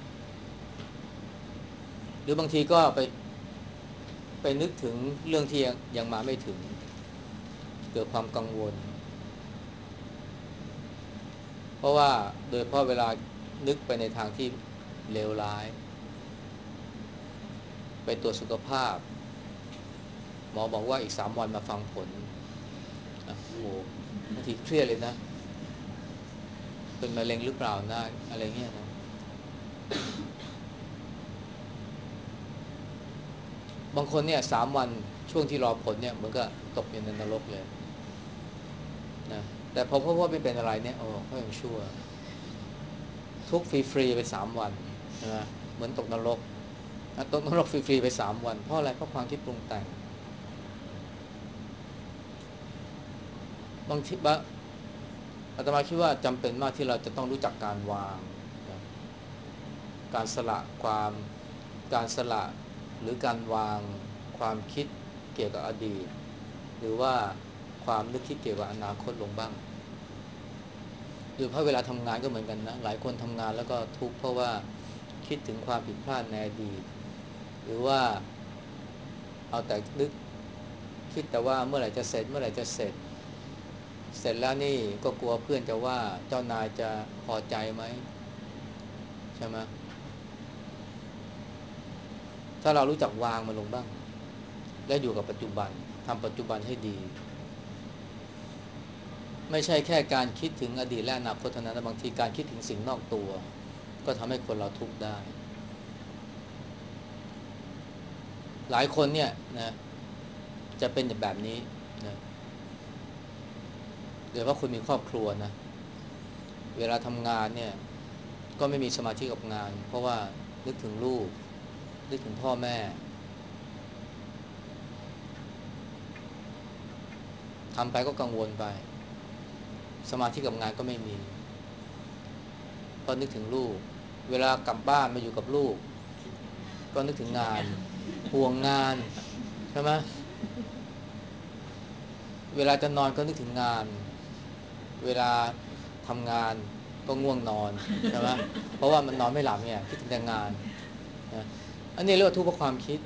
หรือบางทีก็ไปไปนึกถึงเรื่องที่ยังยังมาไม่ถึงเกิดความกังวลเพราะว่าโดยเพราะเวลานึกไปในทางที่เลวร้ายไปตรวจสุขภาพหมอบอกว่าอีกสามวันมาฟังผลอ่ะโอ้โหบางทีเครียดเลยนะเป็นมะเร็งหรือเปล่านะอะไรเงี้ยนะบางคนเนี่ยสามวันช่วงที่รอผลเนี่ยเหมือนกับตกอยู่ในนรกเลยนะแต่พอพบว่าไม่เป็นอะไรเนี่ยโอ้ก็ยังชั่วทุกฟรีๆไปสามวันใช่ไหมเหมือนตกนรกนะตกนรกฟรีๆไปสามวันเพราะอะไรเพราะความคิดปรุงแต่งบางทีบางอาตมาคิดว่าจำเป็นมากที่เราจะต้องรู้จักการวางนะการสละความการสละหรือการวางความคิดเกี่ยวกับอดีตหรือว่าความนึกคิดเกี่ยวกับอนาคตลงบ้างโดยเพราะเวลาทำงานก็เหมือนกันนะหลายคนทำงานแล้วก็ทุกข์เพราะว่าคิดถึงความผิดพลาดในอดีตหรือว่าเอาแต่นึกคิดแต่ว่าเมื่อไหร่จะเสร็จเมื่อไหร่จะเสร็จเสร็จแล้วนี่ก็กลัวเพื่อนจะว่าเจ้านายจะพอใจไหมใช่ไหมถ้าเรารู้จักวางมันลงบ้างและอยู่กับปัจจุบันทำปัจจุบันให้ดีไม่ใช่แค่การคิดถึงอดีตและอนาคตเท่านั้นนะบางทีการคิดถึงสิ่งนอกตัวก็ทำให้คนเราทุกข์ได้หลายคนเนี่ยนะจะเป็นแบบนี้นะโดยเฉพาะคนมีครอบครัวนะเวลาทำงานเนี่ยก็ไม่มีสมาธิกับงานเพราะว่านึกถึงลูกนึกถึงพ่อแม่ทำไปก็กังวลไปสมาธิกับงานก็ไม่มีเพราะนึกถึงลูกเวลากลับบ้านมาอยู่กับลูกก็นึกถึงงานห่วงงานใช่ไหมเวลาจะนอนก็นึกถึงงานเวลาทำงานก็ง่วงนอนใช่ไหมเพราะว่ามันนอนไม่หลับเนี่ยคิดถึงแต่งานนะอันนี้เรียกว่าทุกข์เพราะความคิด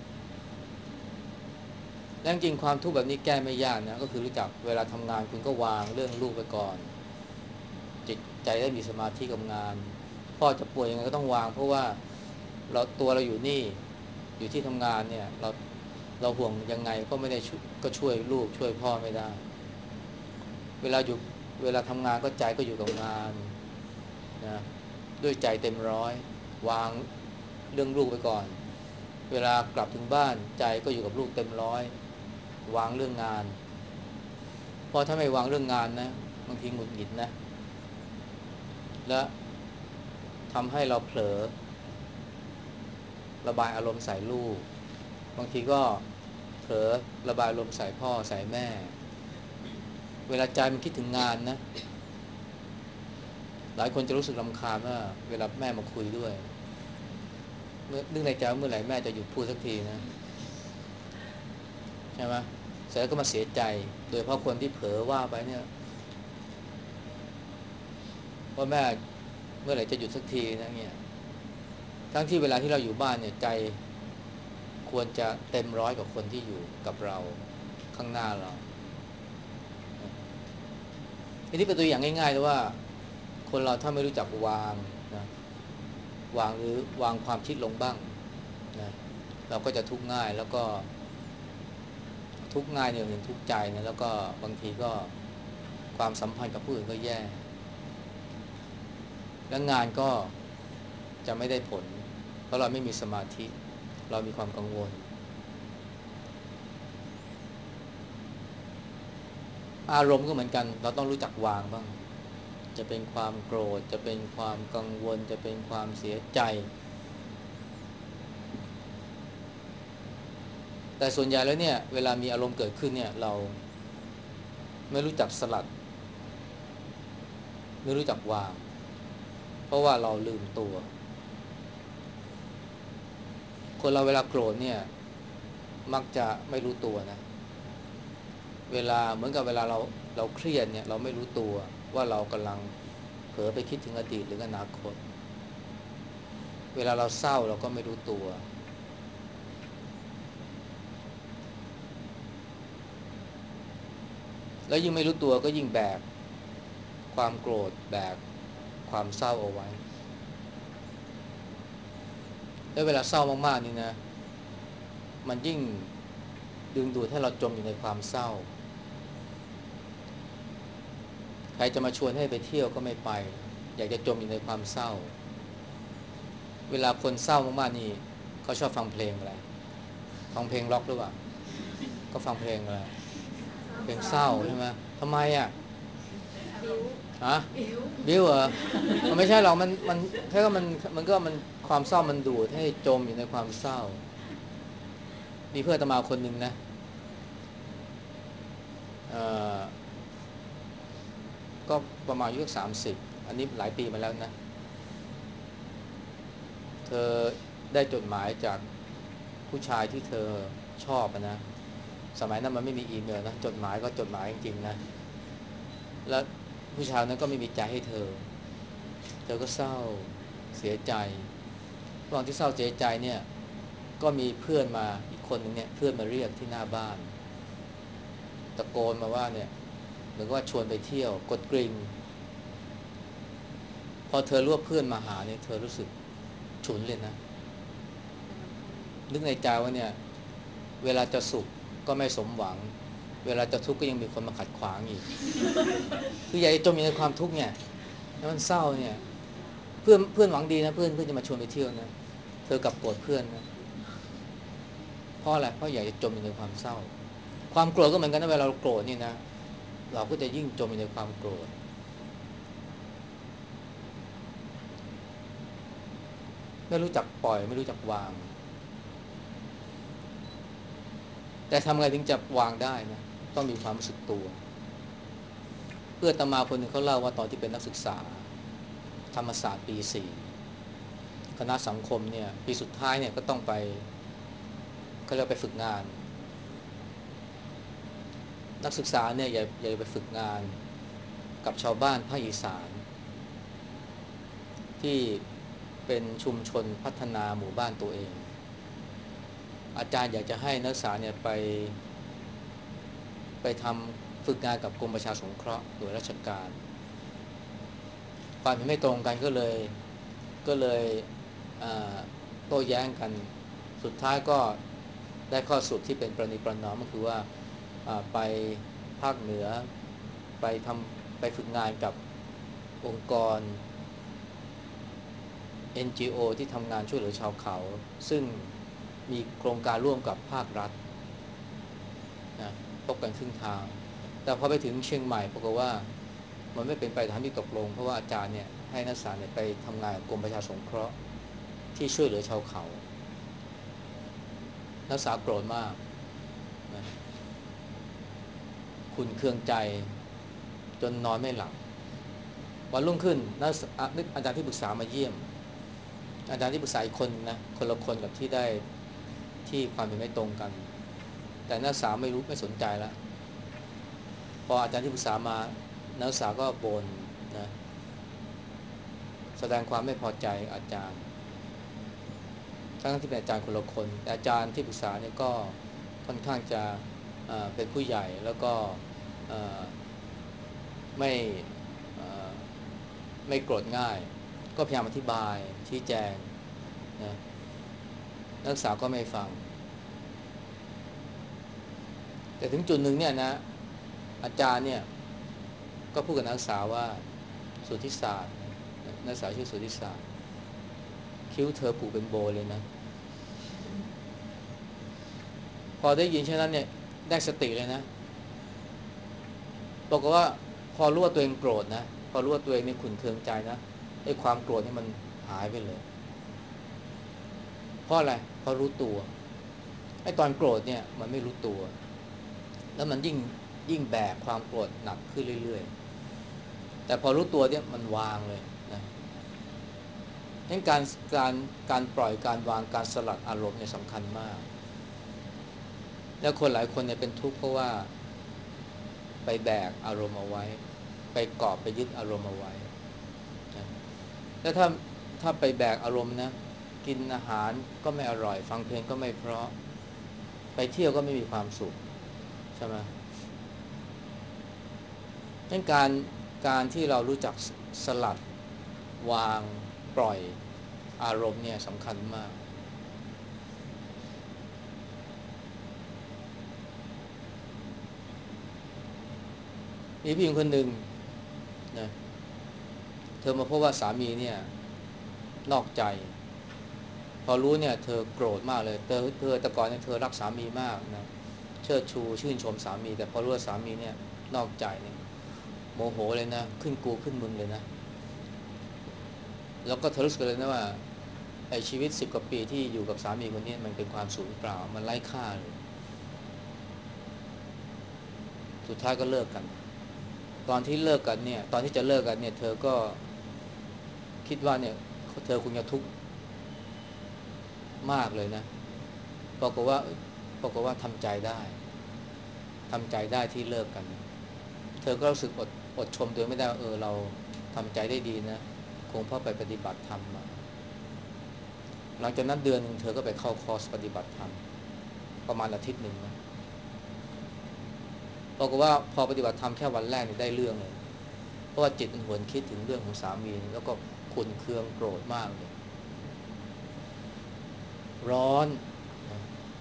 และจริงความทุกข์แบบนี้แก้ไม่ยากนะก็คือรู้จักเวลาทำงานคุณก็วางเรื่องลูกไปก่อนจิตใจได้มีสมาธิกับงานพ่อจะป่วยยังไงก็ต้องวางเพราะว่าเราตัวเราอยู่นี่อยู่ที่ทำงานเนี่ยเราเราห่วงยังไงก็ไม่ได้ก็ช่วยลูกช่วยพ่อไม่ได้เวลาอยู่เวลาทำงานก็ใจก็อยู่กับงานนะด้วยใจเต็มร้อยวางเรื่องลูกไปก่อนเวลากลับถึงบ้านใจก็อยู่กับลูกเต็มร้อยวางเรื่องงานเพราะถ้าไม่วางเรื่องงานนะบางทีหงุดหงิดนะและทำให้เราเผลอระบายอารมณ์ใส่ลูกบางทีก็เผลอระบายอารมณ์ใส่พ่อใส่แม่เวลาใจมันคิดถึงงานนะหลายคนจะรู้สึกรำคาญว่าเวลาแม่มาคุยด้วยเมื่อนึกในใจว่าเมื่อไหร่แม่จะหยุดพูดสักทีนะใช่ไหมเสร็จแล้วก็มาเสียใจโดยเฉพาะคนที่เผลอว่าไปเนี่ยว่าแม่เมื่อไหร่จะหยุดสักทีนะเงี้ยทั้งที่เวลาที่เราอยู่บ้านเนี่ยใจควรจะเต็มร้อยกับคนที่อยู่กับเราข้างหน้าเราอันนี้เป็นตัวอย่างง่ายๆเลยว่าคนเราถ้าไม่รู้จักวางนะวางหรือวางความคิดลงบ้างนะเราก็จะทุกข์ง่ายแล้วก็ทุกข์ง่ายเนี่ยถึงทุกข์ใจนะแล้วก็บางทีก็ความสัมพันธ์กับผู้อื่นก็แย่และงานก็จะไม่ได้ผลเพราะเราไม่มีสมาธิเรามีความกังวลอารมณ์ก็เหมือนกันเราต้องรู้จักวางบ้างจะเป็นความโกรธจะเป็นความกังวลจะเป็นความเสียใจแต่ส่วนใหญ่แล้วเนี่ยเวลามีอารมณ์เกิดขึ้นเนี่ยเราไม่รู้จักสลัดไม่รู้จักวางเพราะว่าเราลืมตัวคนเราเวลาโกรธเนี่ยมักจะไม่รู้ตัวนะเวลาเหมือนกับเวลาเราเราเครียดเนี่ยเราไม่รู้ตัวว่าเรากำลังเผลอไปคิดถึงอดีตหรืออนาคตเวลาเราเศร้าเราก็ไม่รู้ตัวแล้วยิ่งไม่รู้ตัวก็ยิ่งแบกความโกรธแบกความเศร้าเอาไว้แล้วเวลาเศร้ามากๆนี่นะมันยิ่งดึงดูดให้เราจมอยู่ในความเศร้าใครจะมาชวนให้ไปเที่ยวก็ไม่ไปอยากจะจมอยู่ในความเศร้าเวลาคนเศร้ามากๆนี่เขาชอบฟังเพลงอะไรฟังเพลงร็อกหรือเปล่าก็ฟังเพลงอะไรเพลงเศร้าใช่ไหมทำไมอ่ะฮะบิ้วเหรอมันไม่ใช่หรอกมันมันแค่ว่ามันมันก็มันความเศร้ามันดูดให้จมอยู่ในความเศร้ามีเพื่อนอาตมาคนหนึ่งนะเอ่อก็ประมาณอายุสามสิบอันนี้หลายปีมาแล้วนะเธอได้จดหมายจากผู้ชายที่เธอชอบนะสมัยนั้นมันไม่มีอีเมลนะจดหมายก็จดหมายจริงๆนะแล้วผู้ชายนั้นก็ไม่มีใจให้เธอเธอก็เศร้าเสียใจระหว่างที่เศร้าเสียใจเนี่ยก็มีเพื่อนมาอีกคนหนึ่งเนี่ยเพื่อนมาเรียกที่หน้าบ้านตะโกนมาว่าเนี่ยเหมือนว่าชวนไปเที่ยวกดกริ่งพอเธอรู้ว่าเพื่อนมาหาเนี่ยเธอรู้สึกฉุนเลยนะนึกในใจว่าเนี่ยเวลาจะสุขก็ไม่สมหวังเวลาจะทุกข์ก็ยังมีคนมาขัดขวางอีกคืออยากจะจมอยู่ในความทุกข์เนี่ยแล้วมันเศร้าเนี่ยเพื่อนเพื่อนหวังดีนะเพื่อนเพื่อนจะมาชวนไปเที่ยวนะเธอกลับโกรธเพื่อนนะเพราะอะไรเพราะอยากจะจมอยู่ในความเศร้าความโกรธก็เหมือนกันนะเวลาเราโกรธนี่นะเราก็จะยิ่งจมอยู่ในความโกรธไม่รู้จักปล่อยไม่รู้จักวางแต่ทำไงถึงจะวางได้นะต้องมีความรู้สึกตัวพื่อนอาตมาคนหนึ่งเขาเล่าว่าตอนที่เป็นนักศึกษาธรรมศาสตร์ปีสี่คณะสังคมเนี่ยปีสุดท้ายเนี่ยก็ต้องไปเขาเรียกไปฝึกงานนักศึกษาเนี่ยอย่าอย่าไปฝึกงานกับชาวบ้านภาคอีสานที่เป็นชุมชนพัฒนาหมู่บ้านตัวเองอาจารย์อยากจะให้นักศึกษาเนี่ยไปไปทำฝึกงานกับกรมประชาสงเคราะห์หน่วยราชการความเห็นไม่ตรงกันก็เลยก็เลยโต้แย้งกันสุดท้ายก็ได้ข้อสรุปที่เป็นประนีประนอมก็คือว่าไปภาคเหนือไปทำไปฝึกงานกับองค์กร เอ็น จี โอ ที่ทำงานช่วยเหลือชาวเขาซึ่งมีโครงการร่วมกับภาครัฐนะตกกันครึ่งทางแต่พอไปถึงเชียงใหม่ปรากฏว่ามันไม่เป็นไปตามที่ตกลงเพราะว่าอาจารย์เนี่ยให้นักศึกษาเนี่ยไปทำงานกับกรมประชาสงเคราะห์ที่ช่วยเหลือชาวเขานักศึกษาโกรธมากนะขุ่นเคืองใจจนนอนไม่หลับวันรุ่งขึ้นนักอาจารย์ที่ปรึกษามาเยี่ยมอาจารย์ที่ปรึกษาอีกคนนะคนละคนกับที่ได้ที่ความเห็นไม่ตรงกันแต่นักศึกษาไม่รู้ไม่สนใจแล้วพออาจารย์ที่ปรึกษามานักศึกษาก็บ่นนะแสดงความไม่พอใจอาจารย์ทั้งที่เป็นอาจารย์คนละคนแต่อาจารย์ที่ปรึกษาเนี่ยก็ค่อนข้างจะเป็นผู้ใหญ่แล้วก็ไม่ไม่โกรธง่ายก็พยายามอธิบายชี้แจงนะนักศึกษาก็ไม่ฟังแต่ถึงจุดหนึ่งเนี่ยนะอาจารย์เนี่ยก็พูดกับนักศึกษาว่าสุทธิศาสตร์นักศึกษาชื่อสุทธิศาสตร์คิ้วเธอผูกเป็นโบเลยนะพอได้ยินเช่นนั้นเนี่ยได้สติเลยนะบอกว่าพอรู้ว่าตัวเองโกรธนะพอรู้ว่าตัวเองนี่ขุ่นเคืองใจนะไอ้ความโกรธนี่มันหายไปเลยเพราะอะไรเพราะรู้ตัวไอ้ตอนโกรธเนี่ยมันไม่รู้ตัวแล้วมันยิ่งยิ่งแบกความโกรธหนักขึ้นเรื่อยๆแต่พอรู้ตัวเนี่ยมันวางเลยนะงั้นการการการปล่อยการวางการสลัดอารมณ์เนี่ยสำคัญมากแล้วคนหลายคนเนี่ยเป็นทุกข์เพราะว่าไปแบกอารมณ์เอาไว้ไปเกาะไปยึดอารมณ์เอาไว้นะแล้วถ้าถ้าไปแบกอารมณ์นะกินอาหารก็ไม่อร่อยฟังเพลงก็ไม่เพราะไปเที่ยวก็ไม่มีความสุขใช่ไหมงั้นการการที่เรารู้จักสลัดวางปล่อยอารมณ์เนี่ยสำคัญมากมีผู้หญิงคนหนึ่งนะเธอมาพบว่าสามีเนี่ยนอกใจพอรู้เนี่ยเธอโกรธมากเลยเธอเธอแต่ก่อนเนี่ยเธอรักสามีมากนะเชิดชูชื่นชมสามีแต่พอรู้ว่าสามีเนี่ยนอกใจเนี่ยโมโหเลยนะขึ้นกูขึ้นมึงเลยนะแล้วก็เธอรู้สึกเลยนะว่าไอ้ชีวิตสิบกว่าปีที่อยู่กับสามีคนนี้มันเป็นความสูญเปล่ามันไร้ค่าเลยสุดท้ายก็เลิกกันตอนที่เลิกกันเนี่ยตอนที่จะเลิกกันเนี่ยเธอก็คิดว่าเนี่ยเธอคงจะทุกข์มากเลยนะปรากฏว่าปรากฏว่าทำใจได้ทำใจได้ที่เลิกกันเธอก็รู้สึกอดอดชมตัวไม่ได้เออเราทำใจได้ดีนะคงเพราะไปปฏิบัติธรรมมาหลังจากนั้นเดือนหนึ่งเธอก็ไปเข้าคอร์สปฏิบัติธรรมประมาณอาทิตย์หนึ่งนะปรากฏว่าพอปฏิบัติธรรมแค่วันแรกเนี่ยได้เรื่องเลยเพราะว่าจิตมันหวนคิดถึงเรื่องของสามีแล้วก็ขุ่นเคืองโกรธมากเลยร้อนนะ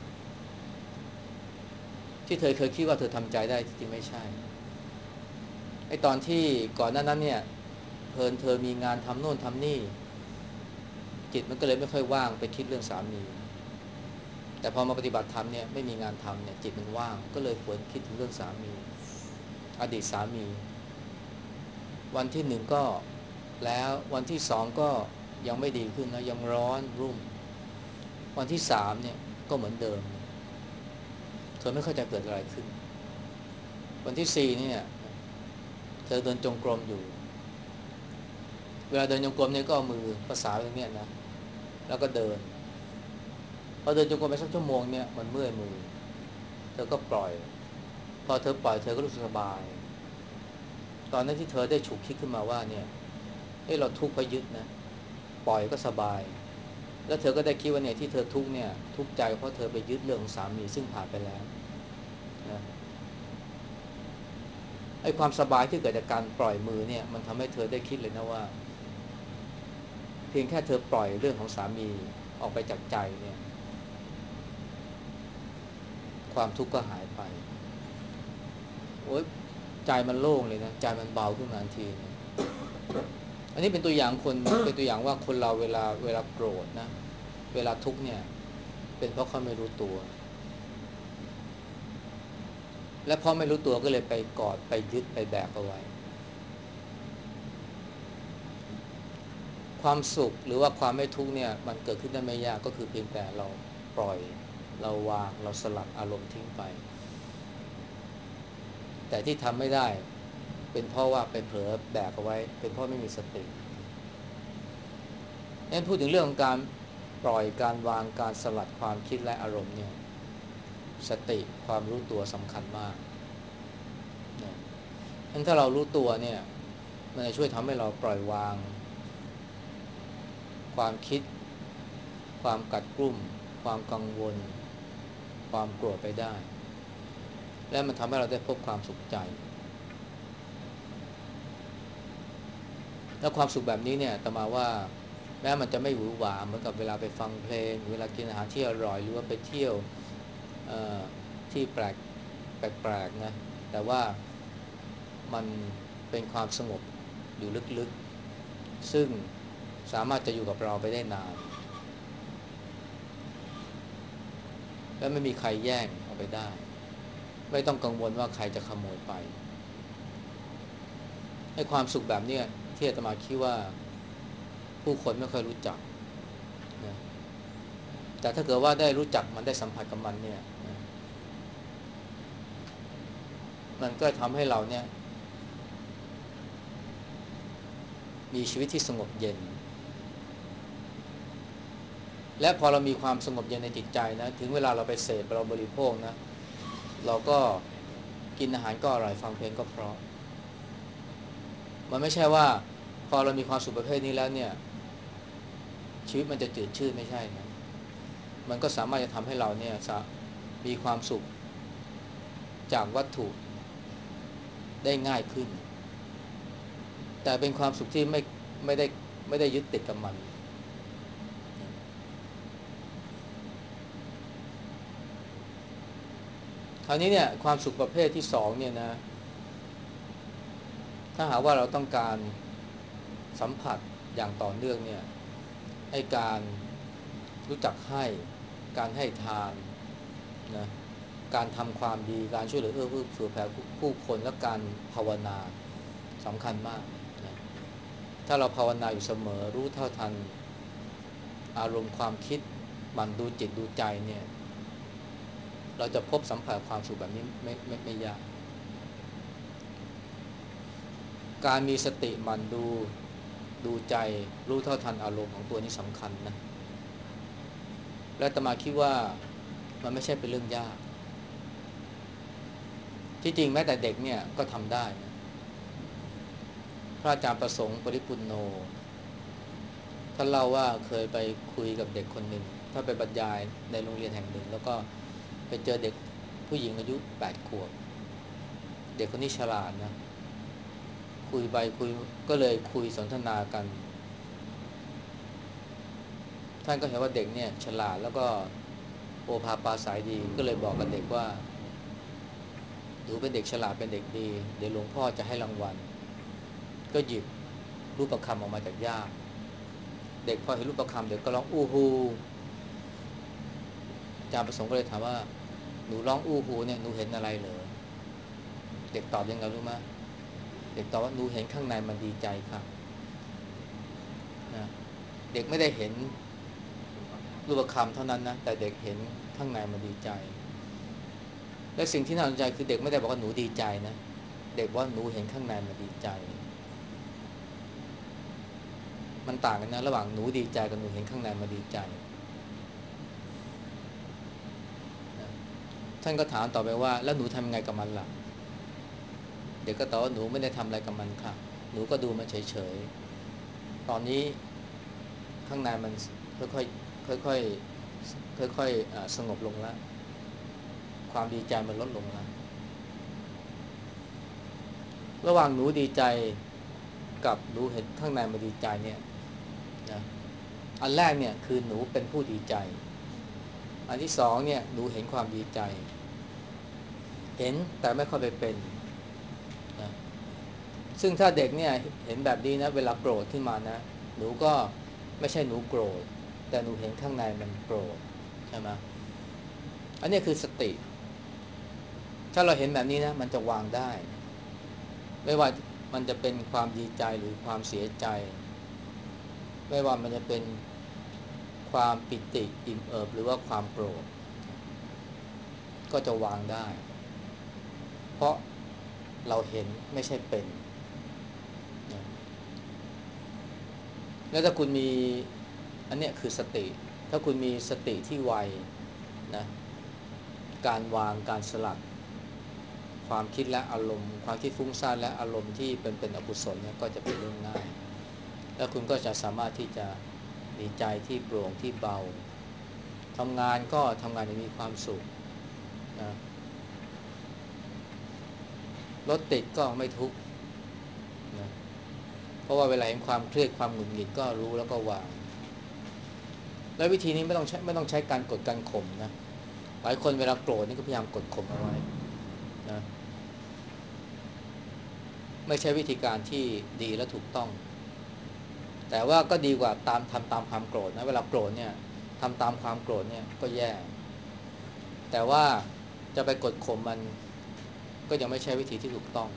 ที่เธอเคยคิดว่าเธอทำใจได้จริงๆไม่ใช่ไอ้ตอนที่ก่อนหน้านั้นเนี่ยเพลินเธอมีงานทำโน่นทำนี่จิตมันก็เลยไม่ค่อยว่างไปคิดเรื่องสามีแต่พอมาปฏิบัติธรรมเนี่ยไม่มีงานทำเนี่ยจิตมันว่างก็เลยหวนคิดถึงเรื่องสามีอดีตสามีวันที่หนึ่งก็แล้ววันที่สองก็ยังไม่ดีขึ้นนะยังร้อนรุ่มวันที่สามเนี่ยก็เหมือนเดิมเธอไม่เข้าใจเกิดอะไรขึ้นวันที่สี่เนี่ยเธธอเดินจงกรมอยู่เวลาเดินจงกรมเนี่ยก็เอามือประสานตรงเนี้ยนะแล้วก็เดินพอเดินจงกรมไปสักชั่วโมงเนี่ยมันเมื่อยมือเธอก็ปล่อยพอเธอปล่อยเธอก็รู้สึกสบายตอนนั้นที่เธอได้ฉุกคิดขึ้นมาว่าเนี่ยเอ้เราทุกข์เพราะยึดนะปล่อยก็สบายแล้วเธอก็ได้คิดว่าเนี่ยที่เธอทุกข์เนี่ยทุกข์ใจเพราะเธอไปยึดเรื่องของสามีซึ่งผ่านไปแล้วนะไอ้ความสบายที่เกิดจากการปล่อยมือเนี่ยมันทำให้เธอได้คิดเลยนะว่าเพียงแค่เธอปล่อยเรื่องของสามีออกไปจากใจเนี่ยความทุกข์ก็หายไปโอ๊ยใจมันโล่งเลยนะใจมันเบาขึ้นมาทันทีเนี่ยอันนี้เป็นตัวอย่างคน เป็นตัวอย่างว่าคนเราเวลาเวลาโกรธนะเวลาทุกข์เนี่ยเป็นเพราะเขาไม่รู้ตัวและเพราะไม่รู้ตัวก็เลยไปกอดไปยึดไปแบกเอาไว้ความสุขหรือว่าความไม่ทุกข์เนี่ยมันเกิดขึ้นได้ไม่ยากก็คือเพียงแต่เราปล่อยเราวางเราสลัดอารมณ์ทิ้งไปแต่ที่ทำไม่ได้เป็นเพราะว่าไปเผลอแบกเอาไว้เป็นเพราะไม่มีสติงั้นพูดถึงเรื่องของการปล่อยการวางการสลัดความคิดและอารมณ์เนี่ยสติความรู้ตัวสำคัญมากนะงั้นถ้าเรารู้ตัวเนี่ยมันจะช่วยทำให้เราปล่อยวางความคิดความกัดกรุ่มความกังวลความโกรธไปได้และมันทำให้เราได้พบความสุขใจแล้วความสุขแบบนี้เนี่ยแต่มาว่าแม้มันจะไม่หวือหวาเหมือนกับเวลาไปฟังเพลงเวลากินอาหารที่อร่อยหรือว่าไปเที่ยวที่แปลกแปลกๆนะแต่ว่ามันเป็นความสงบอยู่ลึกๆซึ่งสามารถจะอยู่กับเราไปได้นานและไม่มีใครแย่งเอาไปได้ไม่ต้องกังวลว่าใครจะขโมยไปให้ความสุขแบบนี้ที่อาตมาคิดว่าผู้คนไม่ค่อยรู้จักนะแต่ถ้าเกิดว่าได้รู้จักมันได้สัมผัสกับมันเนี่ยนะมันก็ทำให้เราเนี่ยมีชีวิตที่สงบเย็นและพอเรามีความสงบเย็นในจิตใจนะถึงเวลาเราไปเสพเราบริโภคนะเราก็กินอาหารก็อร่อยฟังเพลงก็เพราะมันไม่ใช่ว่าพอเรามีความสุขประเภทนี้แล้วเนี่ยชีวิตมันจะจืดชืดไม่ใช่นะมันก็สามารถจะทำให้เราเนี่ยมีความสุขจากวัตถุได้ง่ายขึ้นแต่เป็นความสุขที่ไม่ไม่ได้ไม่ได้ยึดติดกับมันคราวนี้เนี่ยความสุขประเภทที่สองเนี่ยนะถ้าหากว่าเราต้องการสัมผัสอย่างต่อเนื่องเนี่ยให้การรู้จักให้การให้ทานนะการทำความดีการช่วยเหลือเอื้อเฟื้อแผ่ผู้คนและการภาวนาสำคัญมากนะถ้าเราภาวนาอยู่เสมอรู้เท่าทันอารมณ์ความคิดมันดูจิตดูใจเนี่ยเราจะพบสัมผัสความสุขแบบนี้ไม่ไม่ไม่ยากการมีสติมันดูดูใจรู้เท่าทันอารมณ์ของตัวนี้สำคัญนะและอาตมาคิดว่ามันไม่ใช่เป็นเรื่องยากที่จริงแม้แต่เด็กเนี่ยก็ทำได้นะพระอาจารย์ประสงค์ปริปุนโนท่านเล่าว่าเคยไปคุยกับเด็กคนหนึ่งถ้าไปบรรยายในโรงเรียนแห่งหนึ่งแล้วก็ไปเจอเด็กผู้หญิงอายุแปดขวบเด็กคนนี้ฉลาดนะคุยไปคุยก็เลยคุยสนทนากันท่านก็เห็นว่าเด็กเนี่ยฉลาดแล้วก็โอภาปาสายดีก็เลยบอกกับเด็กว่าหนูเป็นเด็กฉลาดเป็นเด็กดีเดี๋ยวหลวงพ่อจะให้รางวัลก็หยิบรูปประคำออกมาจากย่ามเด็กพอเห็นรูปประคำเด็กก็ร้องอู้ฮูอาจารย์ประสงค์ก็เลยถามว่าหนูร้องอู้ฮูเนี่ยหนูเห็นอะไรเหรอเด็กตอบยังไงรู้ไหมเด็กตอบว่าหนูเห็นข้างในมันดีใจค่ะนะเด็กไม่ได้เห็นรูปประคำเท่านั้นนะแต่เด็กเห็นข้างในมันดีใจและสิ่งที่น่าสนใจคือเด็กไม่ได้บอกว่าหนูดีใจนะเด็กว่าหนูเห็นข้างในมาดีใจมันต่างกันนะระหว่างหนูดีใจกับหนูเห็นข้างในมาดีใจนะท่านก็ถามต่อไปว่าแล้วหนูทำยังไงกับมันล่ะเด็กก็ตอบว่าหนูไม่ได้ทำอะไรกับมันค่ะหนูก็ดูมันเฉยๆตอนนี้ข้างในมันค่อยๆค่อยๆค่อยๆสงบลงแล้วความดีใจมันลดลงแล้วระหว่างหนูดีใจกับหนูเห็นข้างในมาดีใจเนี่ยนะอันแรกเนี่ยคือหนูเป็นผู้ดีใจอันที่สองเนี่ยหนูเห็นความดีใจเห็นแต่ไม่ค่อยไปเป็นนะซึ่งถ้าเด็กเนี่ยเห็นแบบนี้นะเวลาโกรธขึ้นมานะหนูก็ไม่ใช่หนูโกรธแต่หนูเห็นข้างในมันโกรธใช่ไหมอันนี้คือสติถ้าเราเห็นแบบนี้นะมันจะวางได้ไม่ว่ามันจะเป็นความดีใจหรือความเสียใจไม่ว่ามันจะเป็นความปิติอิ่มเอิบหรือว่าความโกรธก็จะวางได้เพราะเราเห็นไม่ใช่เป็นนะแล้วถ้าคุณมีอันเนี้ยคือสติถ้าคุณมีสติที่ไวนะการวางการสลัดความคิดและอารมณ์ความคิดฟุ้งซ่านและอารมณ์ที่เป็นเป็นอกุศลเนี่ยก็จะเป็นเรื่องง่ายแล้วคุณก็จะสามารถที่จะมีใจที่โปร่งที่เบาทำงานก็ทำงานอย่างมีความสุขนะรถติดก็ไม่ทุกข์นะเพราะว่าเวลาเห็นความเครียดความหงุดหงิดก็รู้แล้วก็วางแล้ววิธีนี้ไม่ต้องใช้ไม่ต้องใช้การกดการข่มนะหลายคนเวลาโกรธนี่ก็พยายามกดข่มเอาไว้นะไม่ใช่วิธีการที่ดีและถูกต้องแต่ว่าก็ดีกว่าตามทำตามความโกรธนะเวลาโกรธเนี่ยทำตามความโกรธเนี่ยก็แย่แต่ว่าจะไปกดข่มมันก็ยังไม่ใช่วิธีที่ถูกต้อง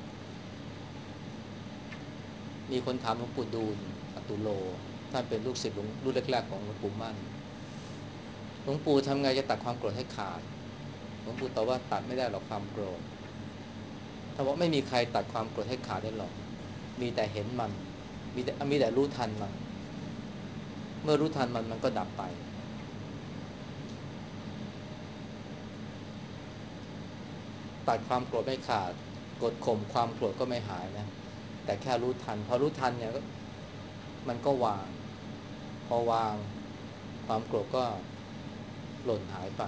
มีคนถามหลวงปู่ดูลย์อตุโลท่านเป็นลูกศิษย์รุ่นแรกๆของหลวงปู่มั่นหลวงปู่ทำไงจะตัดความโกรธให้ขาดหลวงปู่ตอบว่าตัดไม่ได้หรอกความโกรธถ้าบอกไม่มีใครตัดความโกรธให้ขาดได้หรอกมีแต่เห็นมันมีแต่มีแต่รู้ทันมันเมื่อรู้ทันมันมันก็ดับไปตัดความโกรธไม่ขาดกดข่มความโกรธก็ไม่หายนะแต่แค่รู้ทันพอรู้ทันเนี่ยมันก็วางพอวางความโกรธก็หล่นหายไป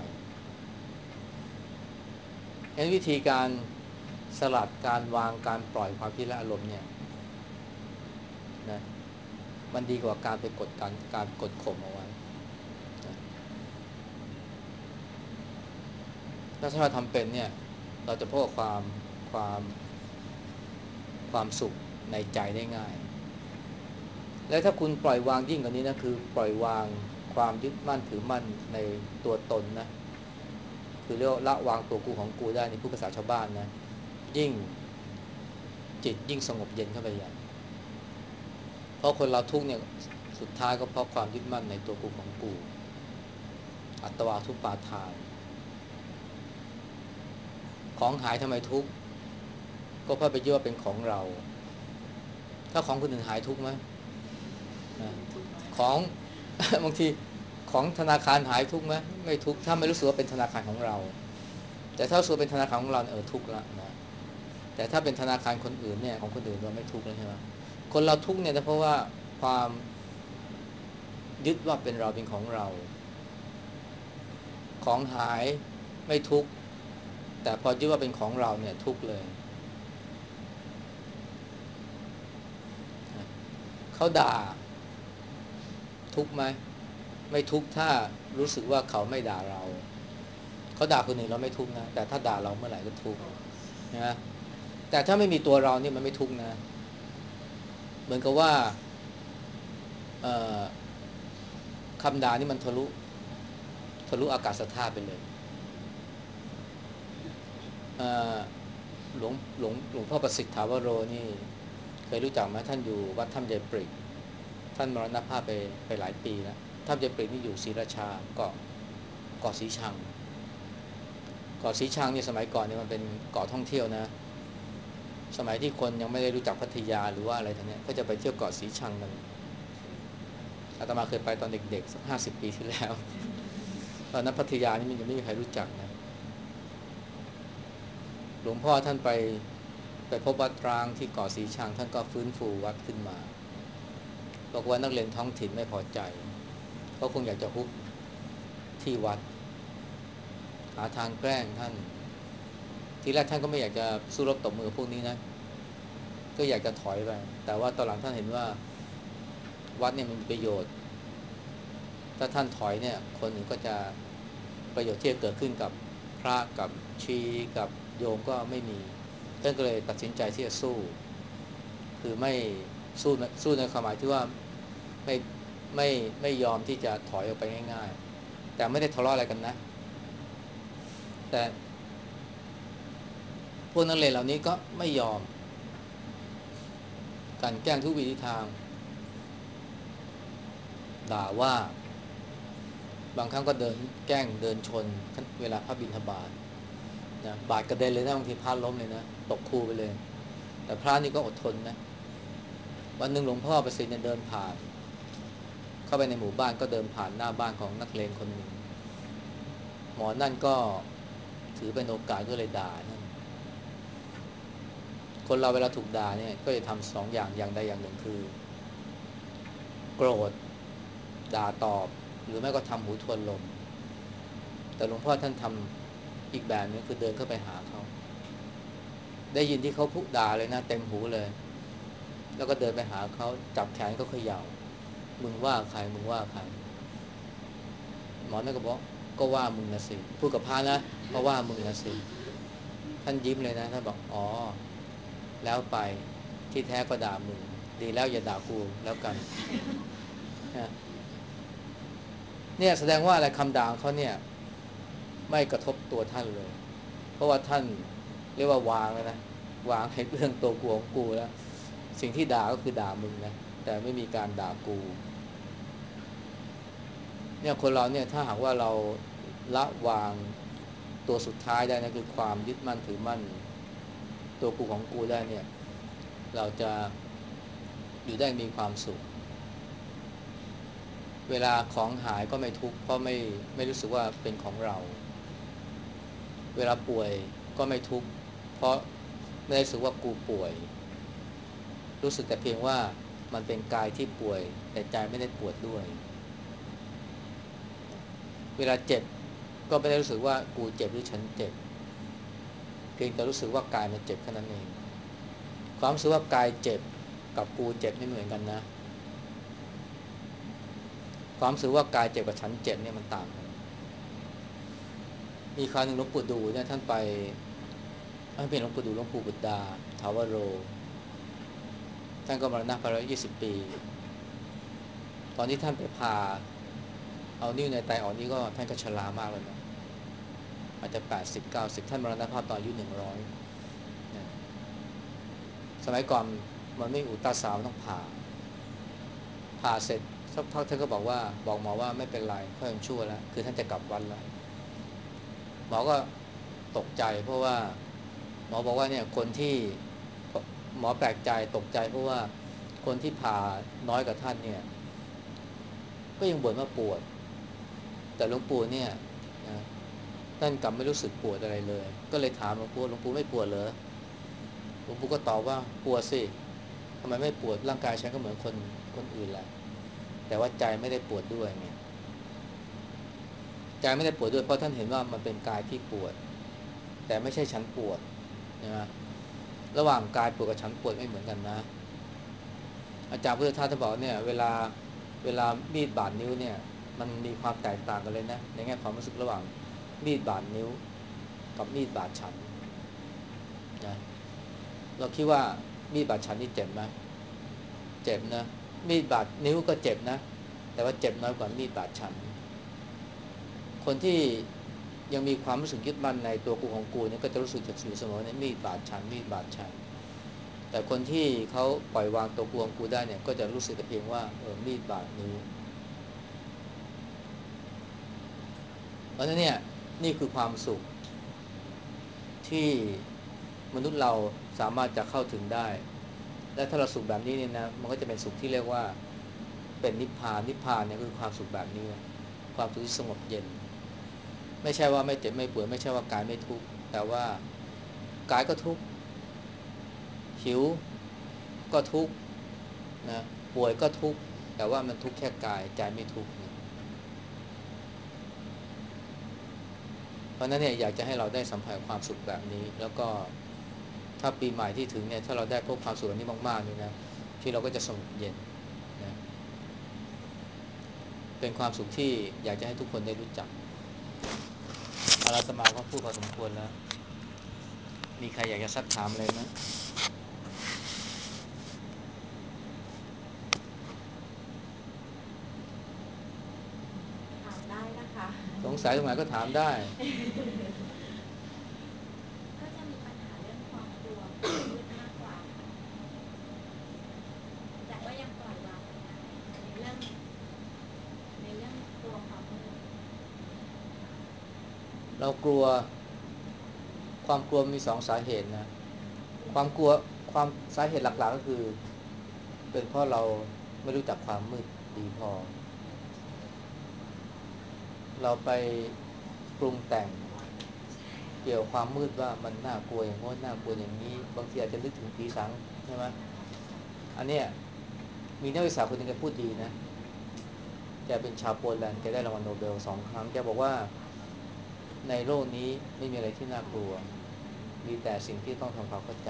งั้นวิธีการสลัดการวางการปล่อยความคิดและอารมณ์เนี่ยนะมันดีกว่าการไปกดการการกดข่มเอาไว้นะแล้วถ้าเราทำเป็นเนี่ยเราจะพบความความความสุขในใจได้ง่ายและถ้าคุณปล่อยวางยิ่งกว่านี้นะคือปล่อยวางความยึดมั่นถือมั่นในตัวตนนะคือเรียกว่าละวางตัวกูของกูได้ในผู้ภาษาชาวบ้านนะยิ่งจิตยิ่งสงบเย็นเข้าไปใหญ่เพราะคนเราทุกเนี่ยสุดท้ายก็เพราะความยึดมั่นในตัวกูของกูอัตวาทุปาทานของหายทำไมทุกข์ก็เพราะไปยึดว่าเป็นของเราถ้าของคนอื่นหายทุกข์ไหมนะของ บางทีของธนาคารหายทุกข์ไหมไม่ทุกข์ถ้าไม่รู้สึกว่าเป็นธนาคารของเราแต่ถ้ารู้สึกเป็นธนาคารของเราเออทุกข์ละนะแต่ถ้าเป็นธนาคารคนอื่นเนี่ยของคนอื่นเราไม่ทุกข์แล้วใช่ไหมคนเราทุกข์เนี่ยเพราะว่าความยึดว่าเป็นเราเป็นของเราของหายไม่ทุกข์แต่พอยึดว่าเป็นของเราเนี่ยทุกข์เลยนะเขาด่าทุกข์ไหมไม่ทุกข์ถ้ารู้สึกว่าเขาไม่ด่าเราเขาด่าคนอื่นเราไม่ทุกข์นะแต่ถ้าด่าเราเมื่อไหร่ก็ทุกข์นะแต่ถ้าไม่มีตัวเรานี่มันไม่ทุกข์นะเหมือนกับว่าคำด่านี่มันทะลุทะลุอากาศธาตุไปเลยหลวงหลวงหลวงพ่อประสิทธิ์ถาวโรนี่เคยรู้จักไหมท่านอยู่วัดถ้ำยายปริกท่านมรณภาพไปไปหลายปีแล้วถ้ำยายปริกนี่อยู่ศรีราชาเกาะเกาะสีชังเกาะสีชังนี่สมัยก่อนเนี่ยมันเป็นเกาะท่องเที่ยวนะสมัยที่คนยังไม่ได้รู้จักพัทยาหรือว่าอะไรทั้งนี้ก็จะไปเที่ยวเกาะสีชังกันอาตมาเคยไปตอนเด็กๆสักห้าสิบปีที่แล้วตอนนั้นพัทยานี่มันยังไม่มีใครรู้จักนะหลวงพ่อท่านไปไปพบวัดร้างที่เกาะสีชังท่านก็ฟื้นฟูวัดขึ้นมาบอกว่านักเรียนท้องถิ่นไม่พอใจเขาคงอยากจะฮุบที่วัดหาทางแกล้งท่านทีแรกท่านก็ไม่อยากจะสู้รบตบมือพวกนี้นะก็อยากจะถอยไปแต่ว่าตอนหลังท่านเห็นว่าวัดเนี่ยมันมีประโยชน์ถ้าท่านถอยเนี่ยคนอื่นก็จะประโยชน์ที่จะเกิดขึ้นกับพระกับชีกับโยมก็ไม่มีท่านก็เลยตัดสินใจที่จะสู้คือไม่สู้สู้ในความหมายที่ว่าไม่ไม่ไม่ยอมที่จะถอยออกไปง่ายๆแต่ไม่ได้ทะเลาะอะไรกันนะแต่พวกนักเรียนเหล่านี้ก็ไม่ยอมกลั่นแกล้งทุกวิธีทางด่าว่าบางครั้งก็เดินแกล้งเดินชนเวลาพระบิณฑบาตนะบาดกระเด็นเลยนะบางทีพระล้มเลยนะตกคูไปเลยแต่พระนี่ก็อดทนนะวันหนึ่งหลวงพ่อประสิทธิ์เนี่ยเดินผ่านเข้าไปในหมู่บ้านก็เดินผ่านหน้าบ้านของนักเลงคนหนึ่งหมอนั่นก็ถือเป็นโอกาสก็เลยด่านั่นคนเราเวลาถูกด่าเนี่ยก็จะทำสองอย่างอย่างใดอย่างหนึ่งคือโกรธด่าตอบหรือไม่ก็ทำหูทวนลมแต่หลวงพ่อท่านทำอีกแบบนึงคือเดินเข้าไปหาเขาได้ยินที่เขาพูดด่าเลยนะเต็มหูเลยแล้วก็เดินไปหาเขาจับแขนเขาเขย่ามึงว่าใครมึงว่าใครหมอนั่นก็บอกก็ว่ามึงนะสิพูดกับพระนะเพราะว่ามึงนะสิท่านยิ้มเลยนะท่านบอกอ๋อแล้วไปที่แท้ก็ด่ามึงดีแล้วอย่าด่ากูแล้วกันเนี่ยแสดงว่าอะไรคำด่าของเขาเนี่ยไม่กระทบตัวท่านเลยเพราะว่าท่านเรียกว่าวางแล้วนะวางให้เรื่องตัวกูของกูแล้วสิ่งที่ด่าก็คือด่ามึงนะแต่ไม่มีการด่ากูเนี่ยคนเราเนี่ยถ้าหากว่าเราละวางตัวสุดท้ายได้นะคือความยึดมั่นถือมั่นตัวกูของกูได้เนี่ยเราจะอยู่ได้มีความสุขเวลาของหายก็ไม่ทุกข์เพราะไม่ไม่รู้สึกว่าเป็นของเราเวลาป่วยก็ไม่ทุกข์เพราะไม่ได้รู้สึกว่ากูป่วยรู้สึกแต่เพียงว่ามันเป็นกายที่ป่วยแต่ใจไม่ได้ปวดด้วยเวลาเจ็บก็ไม่ได้รู้สึกว่ากูเจ็บหรือฉันเจ็บเพียงแต่รู้สึกว่ากายมันเจ็บแค่นั้นเองความรู้สึกว่ากายเจ็บกับกูเจ็บไม่เหมือนกันนะความรู้สึกว่ากายเจ็บกับฉันเจ็บเนี่ยมันต่างกันมีคราวหนึ่งหลวงปู่ดูเนี่ยท่านไปท่านเป็นหลวงปู่ดูหลวงปู่บุตรดาทาวโรท่านก็มรณภาพไปแล้วยี่สิบปีตอนที่ท่านไปผ่าเอานิ้วในไตออกนี่ก็ท่านก็ชรามากแล้วนะอาจจะแปดสิบเก้าสิบท่านมรณภาพตอนอายุหนึ่งร้อยนะสมัยก่อนมันไม่อุลตราซาวด์ต้องผ่าผ่าเสร็จสักพักท่านก็บอกว่าบอกหมอว่าไม่เป็นไรค่อยยังชั่วแล้วคือท่านจะกลับวันแล้วหมอก็ตกใจเพราะว่าหมอบอกว่าเนี่ยคนที่หมอแปลกใจตกใจเพราะว่าคนที่ผ่าน้อยกว่าท่านเนี่ยก็ยังบ่นว่าปวดแต่หลวงปู่เนี่ยนะท่านกลับไม่รู้สึกปวดอะไรเลยก็เลยถามหลวงปู่หลวงปู่ไม่ปวดเหรอหลวงปู่ก็ตอบว่าปวดสิทำไมไม่ปวดร่างกายฉันก็เหมือนคนคนอื่นแหละแต่ว่าใจไม่ได้ปวดด้วยไงใจไม่ได้ปวดด้วยเพราะท่านเห็นว่ามันเป็นกายที่ปวดแต่ไม่ใช่ฉันปวดนะระหว่างกายปวดกับฉันปวดไม่เหมือนกันนะอาจารย์พุทธทาสท่านบอกเนี่ยเวลาเวลามีดบาดนิ้วเนี่ยมันมีความแตกต่างกันเลยนะในแง่ความรู้สึกระหว่างมีดบาดนิ้วกับมีดบาดฉันนะเราคิดว่ามีดบาดฉันนี่เจ็บไหมเจ็บนะมีดบาดนิ้วก็เจ็บนะแต่ว่าเจ็บน้อยกว่ามีดบาดฉันคนที่ยังมีความรู้สึกยึดมั่นในตัวกูของกูเนี่ยก็จะรู้สึกจากอยู่เสมอในมีดบาดฉันมีดบาดฉันแต่คนที่เขาปล่อยวางตัวกูของกูได้เนี่ยก็จะรู้สึกแต่เพียงว่าเออมีดบาดนิ้วเพราะฉะนั้นเนี่ยนี่คือความสุขที่มนุษย์เราสามารถจะเข้าถึงได้และถ้าเราสุขแบบนี้เนี่ยนะมันก็จะเป็นสุขที่เรียกว่าเป็นนิพพานนิพพานเนี่ยคือความสุขแบบนี้ความสุขที่สงบเย็นไม่ใช่ว่าไม่เจ็บไม่ป่วยไม่ใช่ว่ากายไม่ทุกข์แต่ว่ากายก็ทุกข์หิวก็ทุกข์นะป่วยก็ทุกข์แต่ว่ามันทุกข์แค่กายใจไม่ทุกข์นะเพราะนั้นเนี่ยอยากจะให้เราได้สัมผัสความสุขแบบนี้แล้วก็ถ้าปีใหม่ที่ถึงเนี่ยถ้าเราได้พบความสุขแบบนี้มากๆนี่นะที่เราก็จะสงบเย็นนะเป็นความสุขที่อยากจะให้ทุกคนได้รู้จักอาราตมาก็พูดพอสมควรแล้วมีใครอยากจะซักถามอะไรไหมถามได้นะคะสงสัยตรงไหนก็ถามได้ก็จะมีปัญหาเรื่องความกลัวความมืดมากกว่าค่ะแต่ก็ยังปล่อยวางไม่ได้ในเรื่องในเรื่องกลัวความมืดเรากลัวความกลัวมีสองสาเหตุนะความกลัวความสาเหตุหลักๆก็คือเป็นเพราะเราไม่รู้จักความมืดดีพอเราไปปรุงแต่งเกี่ยวความมืดว่ามันน่ากลัวอย่างโน้นน่ากลัวอย่างนี้บางทีอาจจะนึกถึงผีสางใช่ไหมอันเนี้ยมีนักวิทยาศาสตร์คนหนึ่งแกพูดดีนะแกเป็นชาวโปแลนด์แกได้รางวัลโนเบลสองครั้งแกบอกว่าในโลกนี้ไม่มีอะไรที่น่ากลัวมีแต่สิ่งที่ต้องทำความเข้าใจ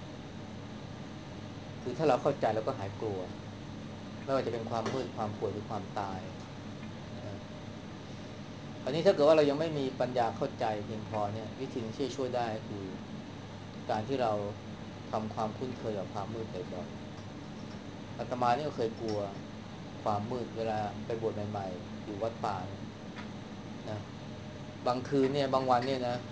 คือถ้าเราเข้าใจเราก็หายกลัวไม่ว่าจะเป็นความมืดความป่วยหรือความตายนะคราวนี้ถ้าเกิดว่าเรายังไม่มีปัญญาเข้าใจเพียงพอเนี่ยวิธีที่จะช่วยได้คือการที่เราทำความคุ้นเคยกับความมืดบ่อยๆอาตมานี่ก็เคยกลัวความมืดเวลาไปบวชใหม่ๆอยู่วัดป่าเนี่ยนะบางคืนเนี่ยบางวันเนี่ยนะ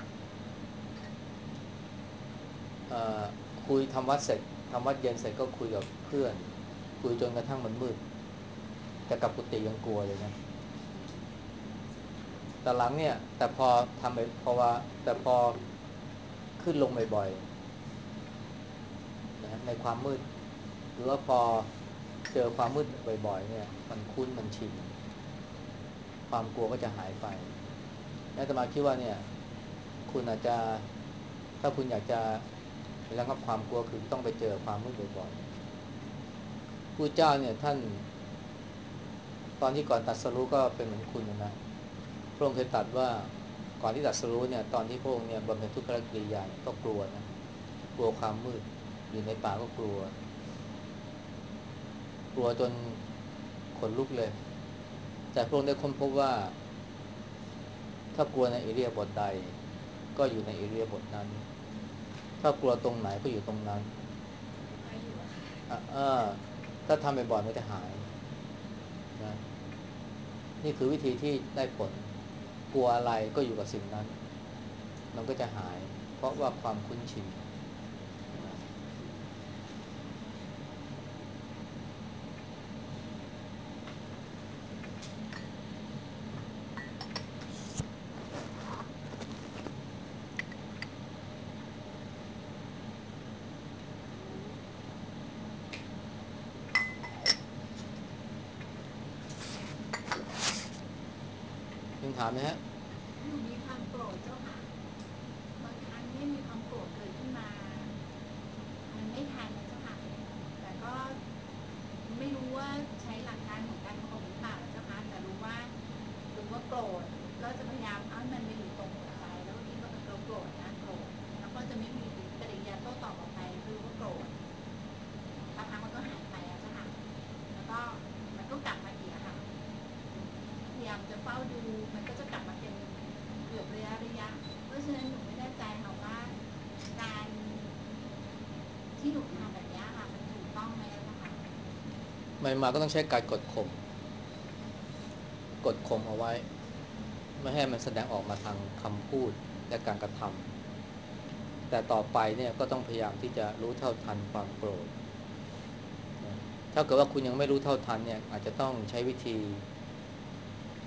เอ่อคุยทำวัดเสร็จทำวัดเย็นเสร็จก็คุยกับเพื่อนคุยจนกระทั่งมันมืดแต่กลับกุฏิยังกลัวเลยนะ แต่หลังเนี่ยแต่พอทำไปพอว่าแต่พอขึ้นลงบ่อยๆนะในความมืดหรือว่าพอเจอความมืดบ่อยๆเนี่ยมันคุ้นมันชินความกลัวก็จะหายไปอาตมาคิดว่าเนี่ยคุณอาจจะถ้าคุณอยากจะระงับความกลัวคือต้องไปเจอความมืดบ่อยๆผู้เจ้าเนี่ยท่านตอนที่ก่อนตรัสรู้ก็เป็นเหมือนคุณนะพระองค์เคยตรัสว่าก่อนที่ตรัสรู้เนี่ยตอนที่พระองค์เนี่ยบำเพ็ญทุกขกิริยาก็กลัวนะ กลัวความมืดอยู่ในป่าก็กลัวกลัวจนขนลุกเลยแต่พระองค์ได้ค้นพบว่าถ้ากลัวในอิริยาบถใดก็อยู่ในอิริยาบถนั้นถ้ากลัวตรงไหนก็อยู่ตรงนั้นก็อยู่อะค่ะอ่ะเออถ้าทำบ่อยๆมันจะหายนะนี่คือวิธีที่ได้ผลกลัวอะไรก็อยู่กับสิ่งนั้นมันก็จะหายเพราะว่าความคุ้นชินนะยังถามไหมฮะหนูมีความโกรธเจ้าค่ะบางครั้งเนี่ยมีความโกรธเกิดขึ้นมามันไม่ทันนะเจ้าค่ะแต่ก็ไม่รู้ว่าใช้หลักการของการข่มหรือเปล่าเจ้าค่ะแต่รู้ว่ารู้ว่าโกรธก็จะพยายามเอามันมาอยู่ตรงหัวใจแล้วก็คิดว่าเราโกรธนะโกรธแล้วก็จะไม่มีปฏิกิริยาโต้ตอบออกไปก็รู้ว่าโกรธสักพักมันก็หายไปอะเจ้าค่ะแล้วก็มันก็กลับมาอีกอะค่ะ พยายามจะเฝ้าดูมันก็จะกลับมาเป็นเกือบระยะระยะเพราะฉะนั้นหนูไม่แน่ใจค่ะว่าการที่หนูทำแบบนี้ค่ะมันถูกต้องไหมเจ้าค่ะใหม่มาก็ต้องใช้การกดข่มกดข่มเอาไว้ไม่ให้มันแสดงออกมาทางคำพูดและการกระทำแต่ต่อไปเนี่ยก็ต้องพยายามที่จะรู้เท่าทันความโกรธนะถ้าเกิดว่าคุณยังไม่รู้เท่าทันเนี่ยอาจจะต้องใช้วิธี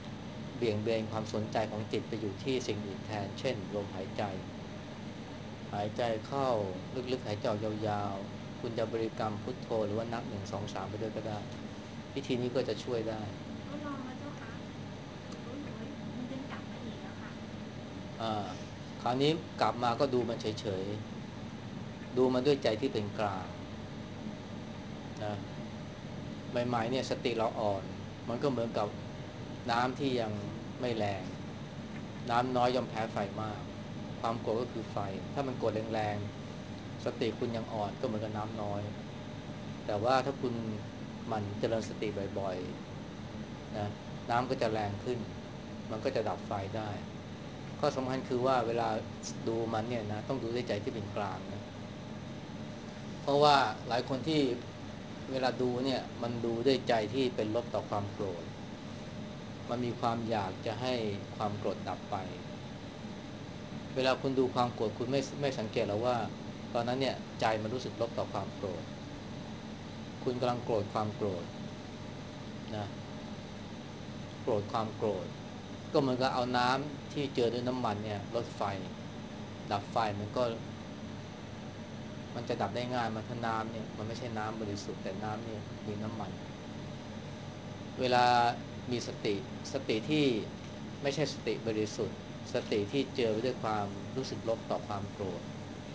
เบี่ยงเบนความสนใจของจิตไปอยู่ที่สิ่งอื่นแทนเช่นลมหายใจหายใจเข้าลึกๆหายใจออกยาวๆคุณจะบริกรรมพุทโธหรือว่านับหนึ่งสองสามไปด้วยก็ได้วิธีนี้ก็จะช่วยได้ก็ลองแล้วเจ้าค่ะรู้สึกว่ามันยังกลับมาอีกอะค่ะอ่าคราวนี้กลับมาก็ดูมันเฉยๆดูมันด้วยใจที่เป็นกลางนะใหม่ๆเนี่ยสติเราอ่อนมันก็เหมือนกับน้ำที่ยังไม่แรงน้ำน้อยย่อมแพ้ไฟมากความโกรธก็คือไฟถ้ามันโกรธแรงๆสติคุณยังอ่อนก็เหมือนกับน้ำน้อยแต่ว่าถ้าคุณหมั่นเจริญสติบ่อยๆนะน้ำก็จะแรงขึ้นมันก็จะดับไฟได้ข้อสำคัญคือว่าเวลาดูมันเนี่ยนะต้องดูด้วยใจที่เป็นกลางนะเพราะว่าหลายคนที่เวลาดูเนี่ยมันดูด้วยใจที่เป็นลบต่อความโกรธมันมีความอยากจะให้ความโกรธดับไปเวลาคุณดูความโกรธคุณไม่ไม่สังเกตหรอกว่าตอนนั้นเนี่ยใจมันรู้สึกลบต่อความโกรธคุณกำลังโกรธความโกรธนะโกรธความโกรธก็เหมือนกับเอาน้ำที่เจือด้วยน้ำมันเนี่ยลดไฟดับไฟมันก็มันจะดับได้ง่ายมาถ้าน้ำเนี่ยมันไม่ใช่น้ำบริสุทธิ์แต่น้ำเนี่ยมีน้ำมันเวลามีสติสติที่ไม่ใช่สติบริสุทธิ์สติที่เจือไปด้วยความรู้สึกลบต่อความโกรธ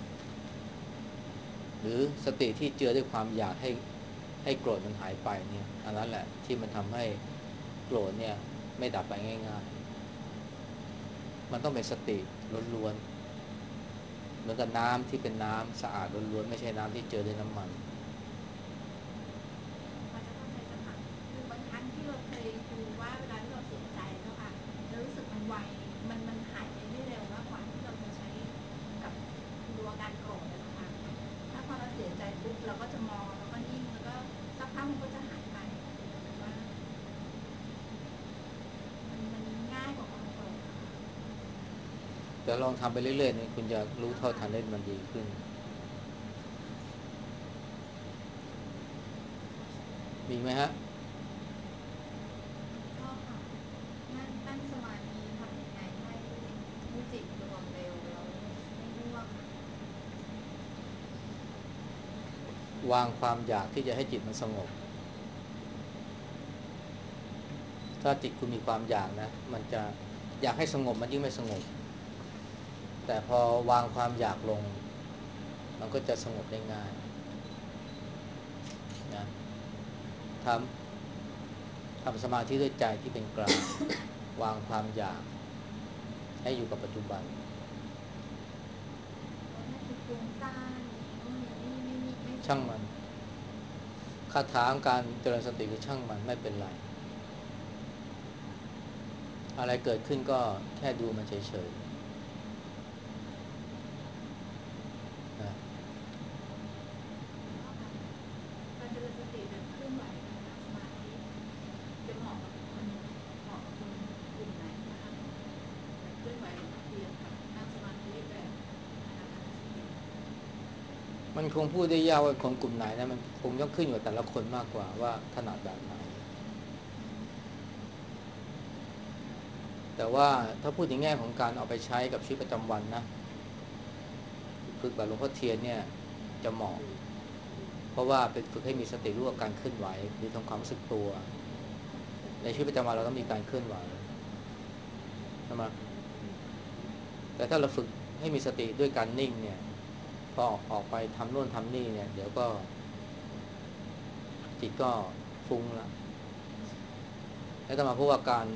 หรือสติที่เจือด้วยความอยากให้ให้โกรธมันหายไปเนี่ยอันนั้นแหละที่มันทำให้โกรธเนี่ยไม่ดับไปง่ายๆมันต้องเป็นสติล้วนๆเหมือนกับน้ำที่เป็นน้ำสะอาดล้วนๆไม่ใช่น้ำที่เจือด้วยน้ำมันพอจะเข้าใจเจ้าค่ะคือบางครั้งที่เราเคยดูว่าเวลาที่เราเสียใจเจ้าค่ะเรารู้สึกมันไวมันมันหายไปได้เร็วมากกว่าที่เราจะใช้กับตัวการโกรธนะเจ้าค่ะถ้าพอเราเสียใจปุ๊บเราก็จะมองแล้วก็นิ่งแล้วก็สักพักมันก็จะหายไปแต่ว่ามันมันง่ายกว่าความโกรธอะค่ะแต่ลองทำไปเรื่อยๆเนี่ยคุณจะรู้เจ้าค่ะเท่าทันได้มันดีขึ้นมีไหมฮะก็ค่ะนั่งตั้งสมาธิทำยังไงให้ให้จิตรวมเร็วแล้วไม่ง่วงค่ะวางความอยากที่จะให้จิตมันสงบถ้าจิตคุณมีความอยากนะมันจะอยากให้สงบมันยิ่งไม่สงบแต่พอวางความอยากลงมันก็จะสงบได้ง่ายนะทำทำสมาธิด้วยใจที่เป็นกลางวางความอยากให้อยู่กับปัจจุบันแล้วถ้าจิตฟุ้งซ่านก็มีไม่ไม่ไม่ไม่สงบช่างมันคาถาของการเจริญสติคือช่างมันไม่เป็นไรอะไรเกิดขึ้นก็แค่ดูมันเฉยๆนะก็ค่ะการเจริญสติแบบเคลื่อนไหวกับนั่งสมาธิจะเหมาะกับคนเหมาะกับคนกลุ่มไหนนะคะแบบเคลื่อนไหวหลวงพ่อเทียนกับนั่งสมาธิแบบอนาปานสติมันคงพูดได้ยากว่าคนกลุ่มไหนนะมันคงต้องขึ้นอยู่กับแต่ละคนมากกว่าว่าถนัดแบบไหนแต่ว่าถ้าพูดในแง่ของการเอาไปใช้กับชีวิตประจำวันนะฝึกแบบหลวงพ่อเทียนเนี่ยจะเหมาะเพราะว่าเป็นฝึกให้มีสติรู้กับการเคลื่อนไหวหรือทำความรู้สึกตัวในชีวิตประจำวันเราต้องมีการเคลื่อนไหวใช่ไหมแต่ถ้าเราฝึกให้มีสติด้วยการนิ่งเนี่ยพอออกไปทำโน่นทำนี่เนี่ยเดี๋ยวก็จิตก็ฟุ้งละแล้วต่อมาเพราะว่าการ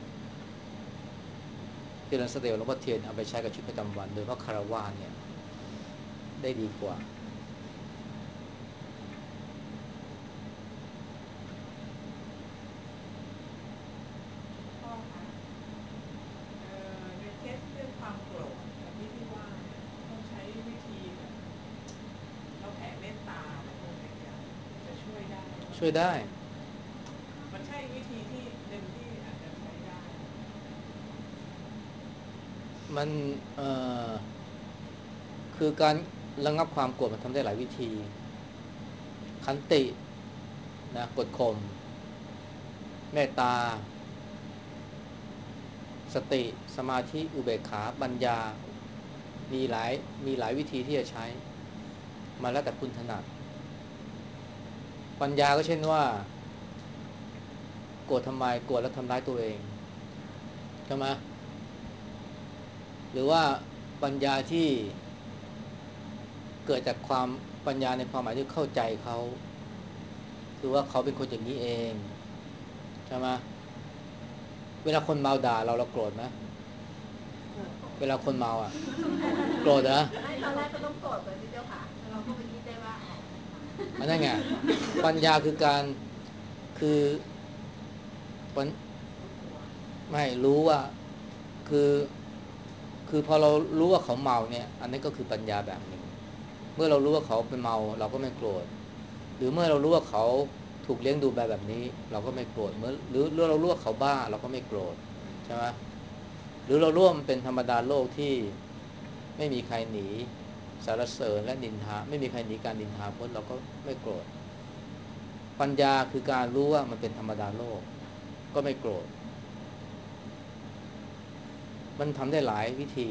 เจริญสติของหลวงพ่อเทียนเอาไปใช้กับชีวิตประจำวันโดยเฉพาะคารวะเนี่ยได้ดีกว่าพ่อคะเอ่อในเคสเรื่องความโกรธแบบที่พี่ว่าเนี่ยต้องใช้วิธีแบบเราแผ่เมตตาอะไรพวกเนี้ยจะจะช่วยได้ไหมช่วยได้มันใช่วิธีที่หนึ่งที่อาจจะใช้ได้ไหมมันเอ่อคือการระงับความโกรธมันทำได้หลายวิธีขันตินะกดข่มเมตตาสติสมาธิอุเบกขาปัญญามีหลายมีหลายวิธีที่จะใช้มาแล้วแต่คุณถนัดปัญญาก็เช่นว่าโกรธทำไมโกรธแล้วทำร้ายตัวเองใช่ไหมหรือว่าปัญญาที่เกิดจากความปัญญาในความหมายที่เข้าใจเขาคือว่าเขาเป็นคนอย่างนี้เองใช่ไหมเวลาคนเมาด่าเราเราโกรธไหมเวลาคนเมาอ่ะโกรธเหรอไม่ตอนแรกก็ต้องโกรธเลยพี่เจ้าค่ะแล้วเราก็ไปคิดได้ว่าอ๋ออันนั้นไงปัญญาคือการคือปัญไม่รู้ว่าคือคือพอเรารู้ว่าเขาเมาเนี่ยอันนี้ก็คือปัญญาแบบหนึ่งเมื่อเรารู้ว่าเขาเป็นเมาเราก็ไม่โกรธหรือเมื่อเรารู้ว่าเขาถูกเลี้ยงดูแบบแบบนี้เราก็ไม่โกรธเมื่อหรือเรารู้ว่าเขาบ้าเราก็ไม่โกรธใช่ไหมหรือเราร่วมเป็นธรรมดาโลกที่ไม่มีใครหนีสารเสริญและนินทาไม่มีใครหนีการนินทาพ้นเราก็ไม่โกรธปัญญาคือการรู้ว่ามันเป็นธรรมดาโลกก็ไม่โกรธมันทำได้หลายวิธี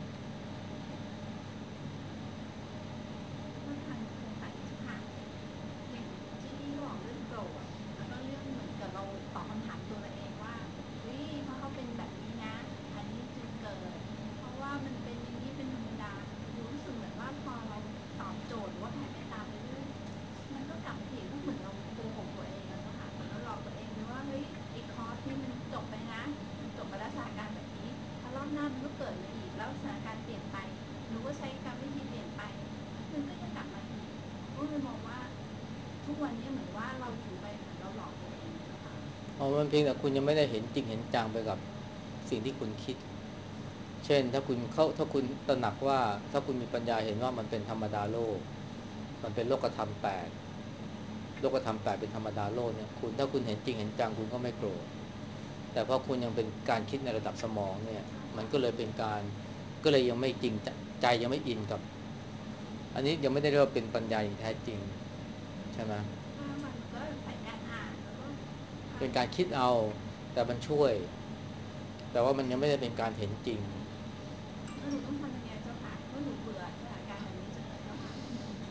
ก็ทางสงสัยเจ้าค่ะอย่างที่พี่บอกเรื่องโกรธแล้วก็เรื่องเหมือนกับเราตอบคำถามตัวเราเองว่าเฮ้ยเพราะเขาเป็นแบบนี้นะอันนี้จึงเกิดเพราะว่ามันเป็นอย่างนี้เป็นธรรมดารู้สึกเหมือนว่าพอเราตอบโจทย์หรือว่าแผ่เมตตาไปเรื่อยมันก็กลับมาอีกก็เหมือนเราโกหกตัวเองแล้วค่ะเหมือนเราหลอกตัวเองไปว่าเฮ้ยไอ้คอร์สนี่มันจบไปนะมันจบไปแล้วสถานการณ์แบบนี้ถ้ารอบหน้ามันก็เกิดมาอีกแล้วสถานการณ์เปลี่ยนไปหรือว่าใช้กรรมวิธีเปลี่ยนไปมันก็ยังกลับมาอีกก็เลยมองว่าทุกวันนี้เหมือนว่าเราอยู่ไปเหมือนเราหลอกตัวเองนะคะอ๋อมันเพียงแต่คุณยังไม่ได้เห็นจริงเห็นจังไปกับสิ่งที่คุณคิดเช่นถ้าคุณเข้าถ้าคุณตระหนักว่าถ้าคุณมีปัญญาเห็นว่ามันเป็นธรรมดาโลกมันเป็นโลกธรรมแปดโลกธรรมแปดเป็นธรรมดาโลกเนี่ยคุณถ้าคุณเห็นจริงเห็นจังคุณก็ไม่โกรธแต่เพราะคุณยังเป็นการคิดในระดับสมองเนี่ยมันก็เลยเป็นการก็เลยยังไม่จริงใจยังไม่อินกับอันนี้ยังไม่ได้เรียกว่าเป็นปัญญาอย่างแท้จริงใช่ไหมถ้ามันก็ใส่การอ่านแล้วก็เป็นการคิดเอาแต่มันช่วยแต่ว่ามันยังไม่ได้เป็นการเห็นจริงแล้วหนูต้องทำยังไงเจ้าค่ะเมื่อหนูเบื่อสถานการณ์แบบนี้จังเลยเจ้าค่ะ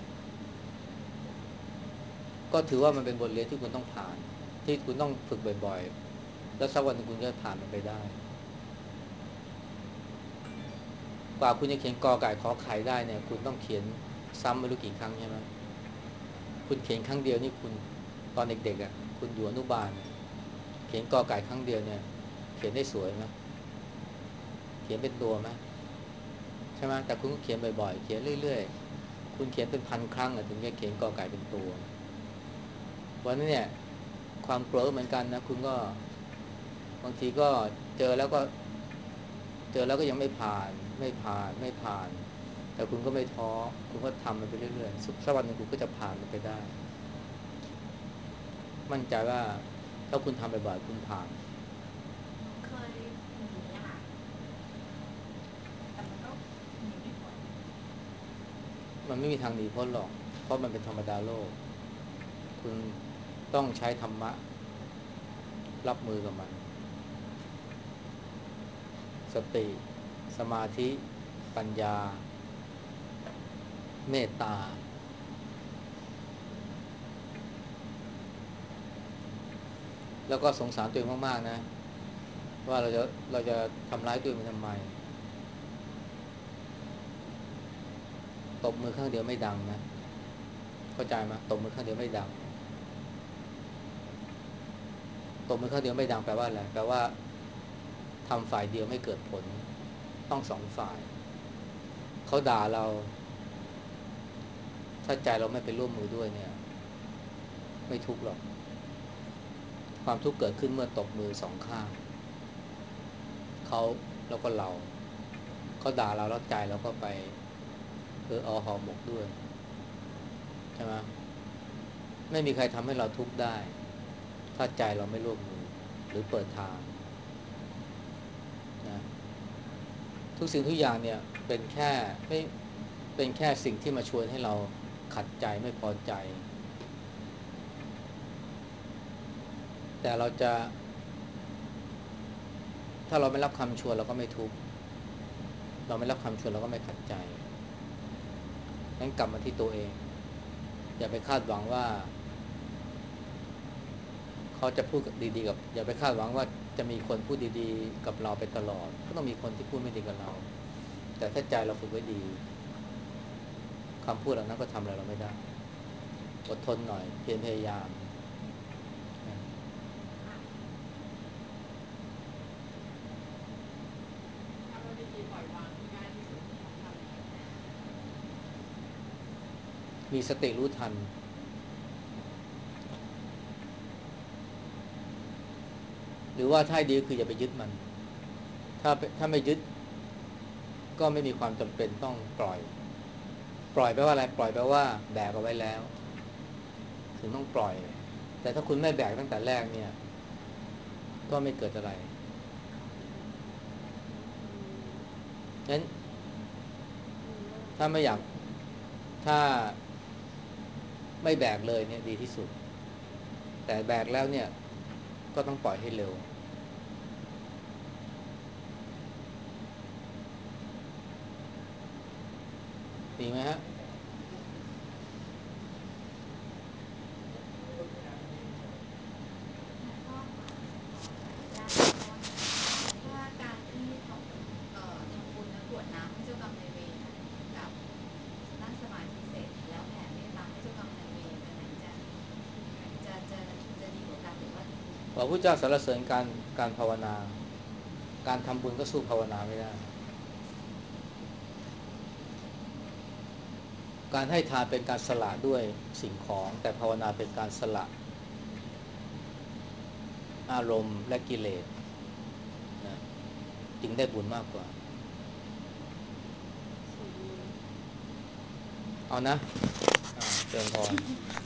ก็ถือว่ามันเป็นบทเรียนที่คุณต้องผ่านที่คุณต้องฝึกบ่อยๆแล้วสักวันหนึ่งคุณจะผ่านมันไปได้กว่าคุณจะเขียนกอไก่ขอไข่ได้เนี่ยคุณต้องเขียนซ้ำไม่รู้กี่ครั้งใช่ไหมคุณเขียนครั้งเดียวนี่คุณตอนเด็กๆอ่ะคุณอยู่อนุบาลเนี่ยเขียนกอไก่ครั้งเดียวเนี่ยเขียนได้สวยไหมเขียนเป็นตัวไหมใช่ไหมแต่คุณก็เขียนบ่อยๆเขียนเรื่อยๆคุณเขียนเป็นพันครั้งอะถึงจะเขียนกอไก่เป็นตัววันนี้เนี่ยความกลัวเหมือนกันนะคุณก็บางทีก็เจอแล้วก็เจอแล้วก็ยังไม่ผ่านไม่ผ่านไม่ผ่านแต่คุณก็ไม่ท้อคุณก็ทำมันไปเรื่อยๆสักวันหนึ่งคุณก็จะผ่านมันไปได้มั่นใจว่าถ้าคุณทำบ่อยๆคุณผ่านหนูเคยหนีอะค่ะแต่มันก็หนีไม่พ้นมันไม่มีทางหนีพ้นหรอกเพราะมันเป็นธรรมดาโลกคุณต้องใช้ธรรมะรับมือกับมันสติสมาธิปัญญาเมตตาแล้วก็สงสารตัวเองมากๆนะว่าเราจะเราจะทำร้ายตัวเองไปทำไมตบมือข้างเดียวไม่ดังนะเข้าใจไหมตบมือข้างเดียวไม่ดังตบมือข้างเดียวไม่ดังแปลว่าอะไรแปลว่าทำฝ่ายเดียวไม่เกิดผลต้องสองฝ่ายเขาด่าเราถ้าใจเราไม่ไปร่วมมือด้วยเนี่ยไม่ทุกข์หรอกความทุกข์เกิดขึ้นเมื่อตบมือสองข้างเขาแล้วก็เราเขาด่าเราแล้วใจเราก็ไปเอออหอหมกด้วยใช่ไหมไม่มีใครทำให้เราทุกข์ได้ถ้าใจเราไม่ร่วมมือหรือเปิดทางนะทุกสิ่งทุกอย่างเนี่ยเป็นแค่ไม่เป็นแค่สิ่งที่มาชวนให้เราขัดใจไม่พอใจแต่เราจะถ้าเราไม่รับคำชวนเราก็ไม่ทุกข์เราไม่รับคำชวนเราก็ไม่ขัดใจงั้นกลับมาที่ตัวเองอย่าไปคาดหวังว่าเขาจะพูดดีๆกับอย่าไปคาดหวังว่าจะมีคนพูดดีๆกับเราไปตลอดก็ต้องมีคนที่พูดไม่ดีกับเราแต่ถ้าใจเราฝึกไว้ดีคำพูดเหล่านั้นก็ทำอะไรเราไม่ได้อดทนหน่อยเพียรพยายามถ้าว่าวิธีปล่อยวางที่ง่ายที่สุดทำอะไรมีสติรู้ทันหรือว่าถ้าให้ดีก็คืออย่าไปยึดมันถ้าถ้าไม่ยึดก็ไม่มีความจำเป็นต้องปล่อยปล่อยแปลว่าอะไรปล่อยแปลว่าแบกเอาไว้แล้วถึงต้องปล่อยแต่ถ้าคุณไม่แบกตั้งแต่แรกเนี่ยก็ไม่เกิดอะไรฉะนั้นถ้าไม่อยากถ้าไม่แบกเลยเนี่ยดีที่สุดแต่แบกแล้วเนี่ยก็ต้องปล่อยให้เร็วดีไหมฮะว่าการที่ทำเอ่อทำบุญและกรวดน้ำให้เจ้ากรรมนายเวรกับนั่งสมาธิเสร็จแล้วแผ่เมตตาให้เจ้ากรรมนายเวรอันไหนจะจะจะจะดีกว่ากันหรือว่าดีพระพุทธเจ้าสรรเสริญการการภาวนาการทำบุญก็สู้ภาวนาไม่ได้การให้ทานเป็นการสละด้วยสิ่งของแต่ภาวนาเป็นการสละอารมณ์และกิเลสนะจึงได้บุญมากกว่าเอานะอ่าเจริญพร